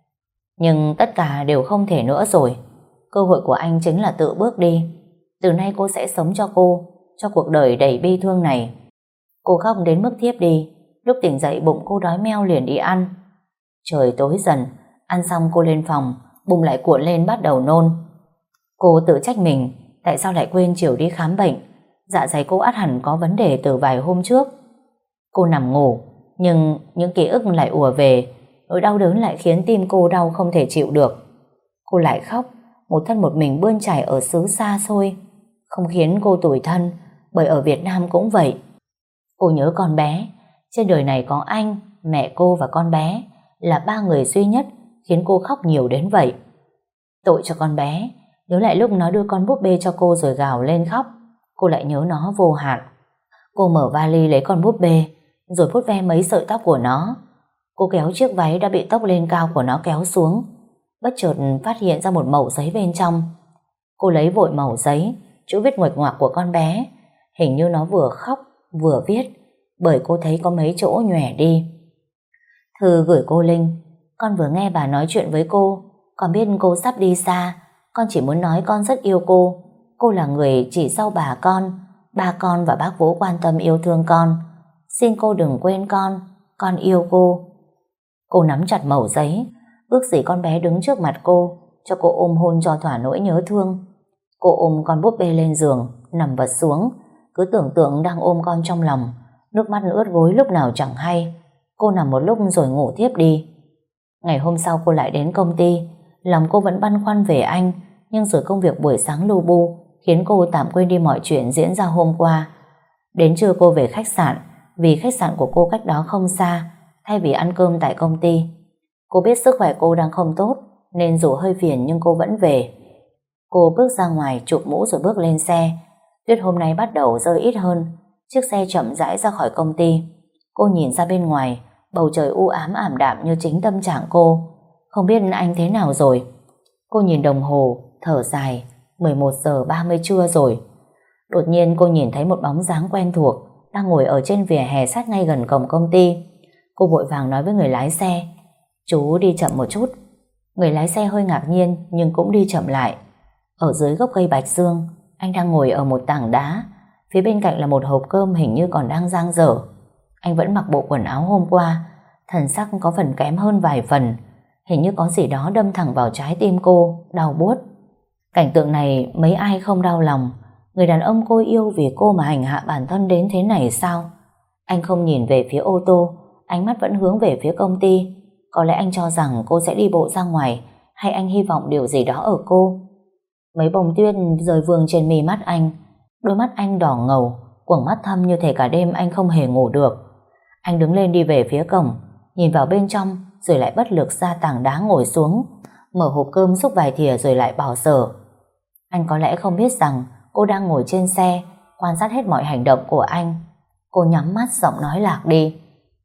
Nhưng tất cả đều không thể nữa rồi. Cơ hội của anh chính là tự bước đi. Từ nay cô sẽ sống cho cô, cho cuộc đời đầy bi thương này. Cô khóc đến mức thiếp đi. Lúc tỉnh dậy bụng cô đói meo liền đi ăn. Trời tối dần, ăn xong cô lên phòng, bụng lại cuộn lên bắt đầu nôn. Cô tự trách mình, tại sao lại quên chiều đi khám bệnh. Dạ dày cô ắt hẳn có vấn đề từ vài hôm trước. Cô nằm ngủ, nhưng những ký ức lại ùa về. Nỗi đau đớn lại khiến tim cô đau không thể chịu được. Cô lại khóc, một thân một mình bươn trải ở xứ xa xôi. Không khiến cô tủi thân, bởi ở Việt Nam cũng vậy. Cô nhớ con bé. Trên đời này có anh, mẹ cô và con bé, là ba người duy nhất khiến cô khóc nhiều đến vậy. Tội cho con bé. Nhớ lại lúc nó đưa con búp bê cho cô rồi gào lên khóc, cô lại nhớ nó vô hạn. Cô mở vali lấy con búp bê, rồi vuốt ve mấy sợi tóc của nó. Cô kéo chiếc váy đã bị tóc lên cao của nó kéo xuống. Bất chợt phát hiện ra một mẩu giấy bên trong. Cô lấy vội mẩu giấy, chữ viết nguệch ngoạc của con bé. Hình như nó vừa khóc vừa viết, bởi cô thấy có mấy chỗ nhòe đi. Thư gửi cô Linh: con vừa nghe bà nói chuyện với cô, con biết cô sắp đi xa. Con chỉ muốn nói con rất yêu cô. Cô là người chỉ sau bà con, ba con và bác Vũ quan tâm yêu thương con. Xin cô đừng quên con yêu cô. Cô nắm chặt mẩu giấy, ước gì con bé đứng trước mặt cô, cho cô ôm hôn cho thỏa nỗi nhớ thương. Cô ôm con búp bê lên giường, nằm vật xuống, cứ tưởng tượng đang ôm con trong lòng. Nước mắt ướt gối lúc nào chẳng hay. Cô nằm một lúc rồi ngủ thiếp đi. Ngày hôm sau cô lại đến công ty. Lòng cô vẫn băn khoăn về anh, nhưng rồi công việc buổi sáng lu bu khiến cô tạm quên đi mọi chuyện diễn ra hôm qua. Đến trưa cô về khách sạn, vì khách sạn của cô cách đó không xa, thay vì ăn cơm tại công ty. Cô biết sức khỏe cô đang không tốt, nên dù hơi phiền nhưng cô vẫn về. Cô bước ra ngoài chụp mũ rồi bước lên xe. Tuyết hôm nay bắt đầu rơi ít hơn. Chiếc xe chậm rãi ra khỏi công ty. Cô nhìn ra bên ngoài, bầu trời u ám ảm đạm như chính tâm trạng cô. Không biết anh thế nào rồi. Cô nhìn đồng hồ, thở dài. 11 giờ 30 trưa rồi. Đột nhiên cô nhìn thấy một bóng dáng quen thuộc đang ngồi ở trên vỉa hè sát ngay gần cổng công ty. Cô vội vàng nói với người lái xe: chú đi chậm một chút. Người lái xe hơi ngạc nhiên nhưng cũng đi chậm lại. Ở dưới gốc cây bạch dương, anh đang ngồi ở một tảng đá. Phía bên cạnh là một hộp cơm hình như còn đang dang dở. Anh vẫn mặc bộ quần áo hôm qua, thần sắc có phần kém hơn vài phần. Hình như có gì đó đâm thẳng vào trái tim cô, đau buốt. Cảnh tượng này mấy ai không đau lòng. Người đàn ông cô yêu vì cô mà hành hạ bản thân đến thế này sao? Anh không nhìn về phía ô tô, ánh mắt vẫn hướng về phía công ty. Có lẽ anh cho rằng cô sẽ đi bộ ra ngoài, hay anh hy vọng điều gì đó ở cô. Mấy bông tuyết rơi vương trên mi mắt anh. Đôi mắt anh đỏ ngầu, quầng mắt thâm như thể cả đêm anh không hề ngủ được. Anh đứng lên đi về phía cổng, nhìn vào bên trong rồi lại bất lực ra tảng đá ngồi xuống, mở hộp cơm xúc vài thìa rồi lại bỏ dở. Anh có lẽ không biết rằng cô đang ngồi trên xe, quan sát hết mọi hành động của anh. Cô nhắm mắt giọng nói lạc đi: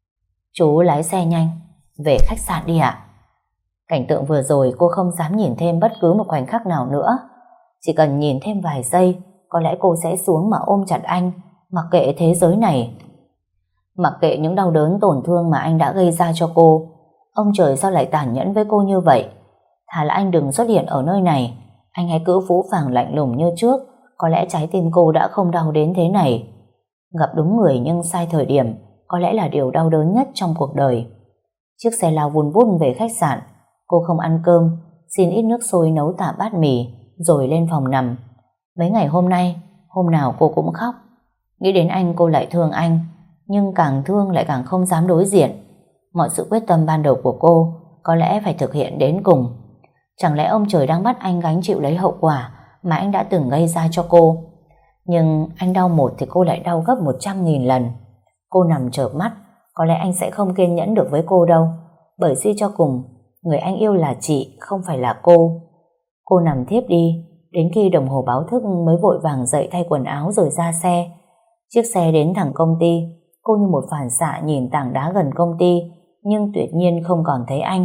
chú lái xe nhanh, về khách sạn đi ạ. Cảnh tượng vừa rồi cô không dám nhìn thêm bất cứ một khoảnh khắc nào nữa. Chỉ cần nhìn thêm vài giây, có lẽ cô sẽ xuống mà ôm chặt anh, mặc kệ thế giới này, mặc kệ những đau đớn tổn thương mà anh đã gây ra cho cô. Ông trời sao lại tàn nhẫn với cô như vậy? Thà là anh đừng xuất hiện ở nơi này, anh hãy cứ phũ phàng lạnh lùng như trước, có lẽ trái tim cô đã không đau đến thế này. Gặp đúng người nhưng sai thời điểm có lẽ là điều đau đớn nhất trong cuộc đời. Chiếc xe lao vun vút về khách sạn. Cô không ăn cơm, xin ít nước sôi nấu tạm bát mì rồi lên phòng nằm. Mấy ngày hôm nay, hôm nào cô cũng khóc. Nghĩ đến anh cô lại thương anh, nhưng càng thương lại càng không dám đối diện. Mọi sự quyết tâm ban đầu của cô có lẽ phải thực hiện đến cùng. Chẳng lẽ ông trời đang bắt anh gánh chịu lấy hậu quả mà anh đã từng gây ra cho cô? Nhưng anh đau một thì cô lại đau gấp 100.000 lần. Cô nằm chợp mắt, có lẽ anh sẽ không kiên nhẫn được với cô đâu, bởi suy cho cùng người anh yêu là chị, không phải là cô. Cô nằm thiếp đi, đến khi đồng hồ báo thức mới vội vàng dậy thay quần áo rồi ra xe. Chiếc xe đến thẳng công ty. Cô như một phản xạ nhìn tảng đá gần công ty, nhưng tuyệt nhiên không còn thấy anh.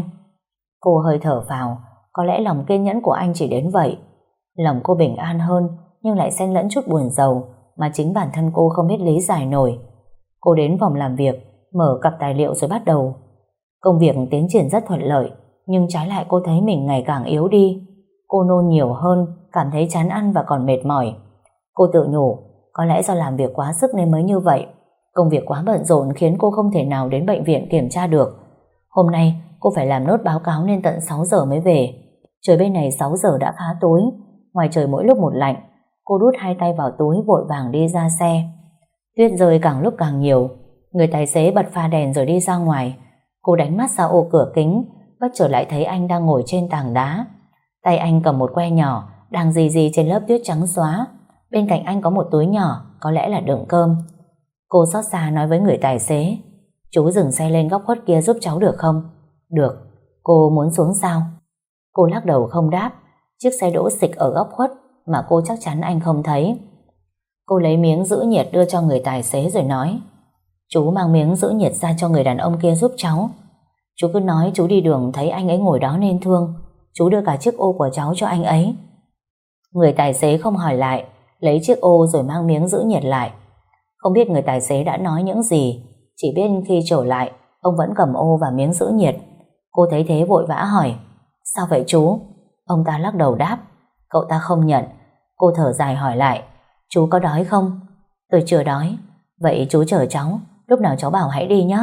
Cô hơi thở phào, có lẽ lòng kiên nhẫn của anh chỉ đến vậy. Lòng cô bình an hơn, nhưng lại xen lẫn chút buồn rầu mà chính bản thân cô không biết lý giải nổi. Cô đến phòng làm việc, mở cặp tài liệu rồi bắt đầu. Công việc tiến triển rất thuận lợi, nhưng trái lại cô thấy mình ngày càng yếu đi. Cô nôn nhiều hơn, cảm thấy chán ăn và còn mệt mỏi. Cô tự nhủ, có lẽ do làm việc quá sức nên mới như vậy. Công việc quá bận rộn khiến cô không thể nào đến bệnh viện kiểm tra được. Hôm nay cô phải làm nốt báo cáo nên tận 6 giờ mới về. Trời bên này 6 giờ đã khá tối, ngoài trời mỗi lúc một lạnh. Cô đút hai tay vào túi vội vàng đi ra xe. Tuyết rơi càng lúc càng nhiều. Người tài xế bật pha đèn rồi đi ra ngoài. Cô đánh mắt ra ô cửa kính, bất chợt lại thấy anh đang ngồi trên tảng đá. Tay anh cầm một que nhỏ, đang rì rì trên lớp tuyết trắng xóa. Bên cạnh anh có một túi nhỏ, có lẽ là đựng cơm. Cô xót xa nói với người tài xế, chú dừng xe lên góc khuất kia giúp cháu được không? Được. Cô muốn xuống sao? Cô lắc đầu không đáp. Chiếc xe đỗ xịch ở góc khuất mà cô chắc chắn anh không thấy. Cô lấy miếng giữ nhiệt đưa cho người tài xế rồi nói, chú mang miếng giữ nhiệt ra cho người đàn ông kia giúp cháu. Chú cứ nói chú đi đường thấy anh ấy ngồi đó nên thương, chú đưa cả chiếc ô của cháu cho anh ấy. Người tài xế không hỏi lại, lấy chiếc ô rồi mang miếng giữ nhiệt lại. Không biết người tài xế đã nói những gì, chỉ biết khi trở lại ông vẫn cầm ô và miếng giữ nhiệt. Cô thấy thế vội vã hỏi, sao vậy chú? Ông ta lắc đầu đáp, cậu ta không nhận. Cô thở dài hỏi lại, chú có đói không? Tôi chưa đói. Vậy chú chở cháu, lúc nào cháu bảo hãy đi nhé.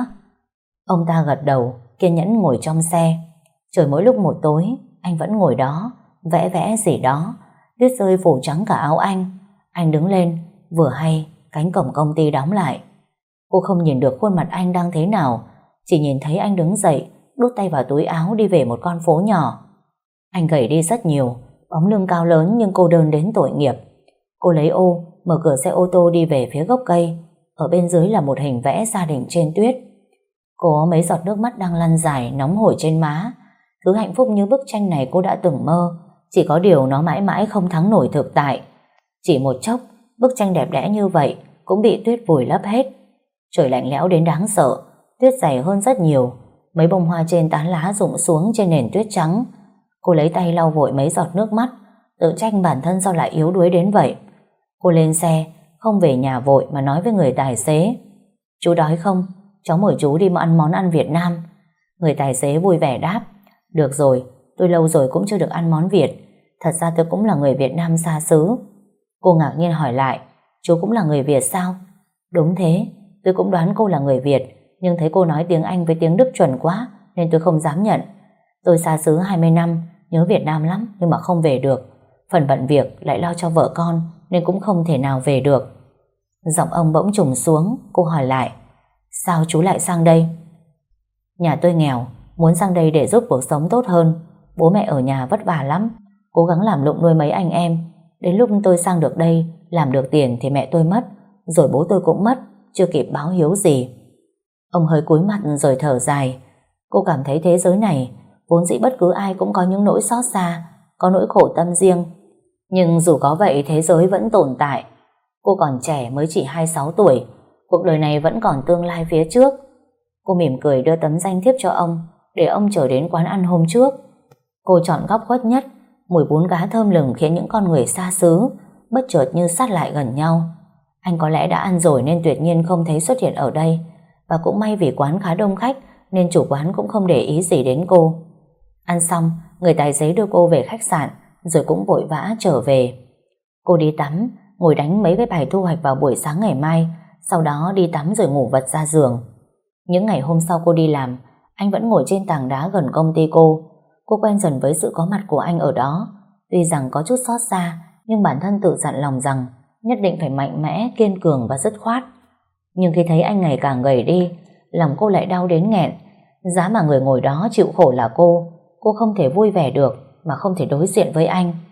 Ông ta gật đầu, kiên nhẫn ngồi trong xe. Trời mỗi lúc một tối, anh vẫn ngồi đó, vẽ vẽ gì đó. Tuyết rơi phủ trắng cả áo anh. Anh đứng lên, vừa hay cánh cổng công ty đóng lại. Cô không nhìn được khuôn mặt anh đang thế nào, chỉ nhìn thấy anh đứng dậy, đút tay vào túi áo đi về một con phố nhỏ. Anh gầy đi rất nhiều, bóng lưng cao lớn nhưng cô đơn đến tội nghiệp. Cô lấy ô, mở cửa xe ô tô đi về phía gốc cây. Ở bên dưới là một hình vẽ gia đình trên tuyết. Cô có mấy giọt nước mắt đang lăn dài nóng hổi trên má. Thứ hạnh phúc như bức tranh này cô đã từng mơ, chỉ có điều nó mãi mãi không thắng nổi thực tại. Chỉ một chốc, bức tranh đẹp đẽ như vậy cũng bị tuyết vùi lấp hết. Trời lạnh lẽo đến đáng sợ, tuyết dày hơn rất nhiều. Mấy bông hoa trên tán lá rụng xuống trên nền tuyết trắng. Cô lấy tay lau vội mấy giọt nước mắt, tự trách bản thân sao lại yếu đuối đến vậy. Cô lên xe, không về nhà vội mà nói với người tài xế, chú đói không? Cháu mời chú đi ăn món ăn Việt Nam. Người tài xế vui vẻ đáp, được rồi, tôi lâu rồi cũng chưa được ăn món Việt. Thật ra tôi cũng là người Việt Nam xa xứ. Cô ngạc nhiên hỏi lại, chú cũng là người Việt sao? Đúng thế, tôi cũng đoán cô là người Việt, nhưng thấy cô nói tiếng Anh với tiếng Đức chuẩn quá nên tôi không dám nhận. Tôi xa xứ 20 năm, nhớ Việt Nam lắm nhưng mà không về được. Phần bận việc lại lo cho vợ con nên cũng không thể nào về được. Giọng ông bỗng trùng xuống. Cô hỏi lại, sao chú lại sang đây? Nhà tôi nghèo, muốn sang đây để giúp cuộc sống tốt hơn. Bố mẹ ở nhà vất vả lắm, cố gắng làm lụng nuôi mấy anh em. Đến lúc tôi sang được đây, làm được tiền thì mẹ tôi mất, rồi bố tôi cũng mất, chưa kịp báo hiếu gì. Ông hơi cúi mặt rồi thở dài. Cô cảm thấy thế giới này vốn dĩ bất cứ ai cũng có những nỗi xót xa, có nỗi khổ tâm riêng. Nhưng dù có vậy thế giới vẫn tồn tại. Cô còn trẻ, mới chỉ 26 tuổi, cuộc đời này vẫn còn tương lai phía trước. Cô mỉm cười đưa tấm danh thiếp cho ông, để ông chở đến quán ăn hôm trước. Cô chọn góc khuất nhất, mùi bún cá thơm lừng khiến những con người xa xứ bất chợt như sát lại gần nhau. Anh có lẽ đã ăn rồi nên tuyệt nhiên không thấy xuất hiện ở đây, và cũng may vì quán khá đông khách nên chủ quán cũng không để ý gì đến cô. Ăn xong, người tài xế đưa cô về khách sạn rồi cũng vội vã trở về. Cô đi tắm, ngồi đánh mấy cái bài thu hoạch vào buổi sáng ngày mai, sau đó đi tắm rồi ngủ vật ra giường. Những ngày hôm sau cô đi làm, anh vẫn ngồi trên tảng đá gần công ty cô. Cô quen dần với sự có mặt của anh ở đó. Tuy rằng có chút xót xa, nhưng bản thân tự dặn lòng rằng nhất định phải mạnh mẽ, kiên cường và dứt khoát. Nhưng khi thấy anh ngày càng gầy đi, lòng cô lại đau đến nghẹn. Giá mà người ngồi đó chịu khổ là cô không thể vui vẻ được mà không thể đối diện với anh.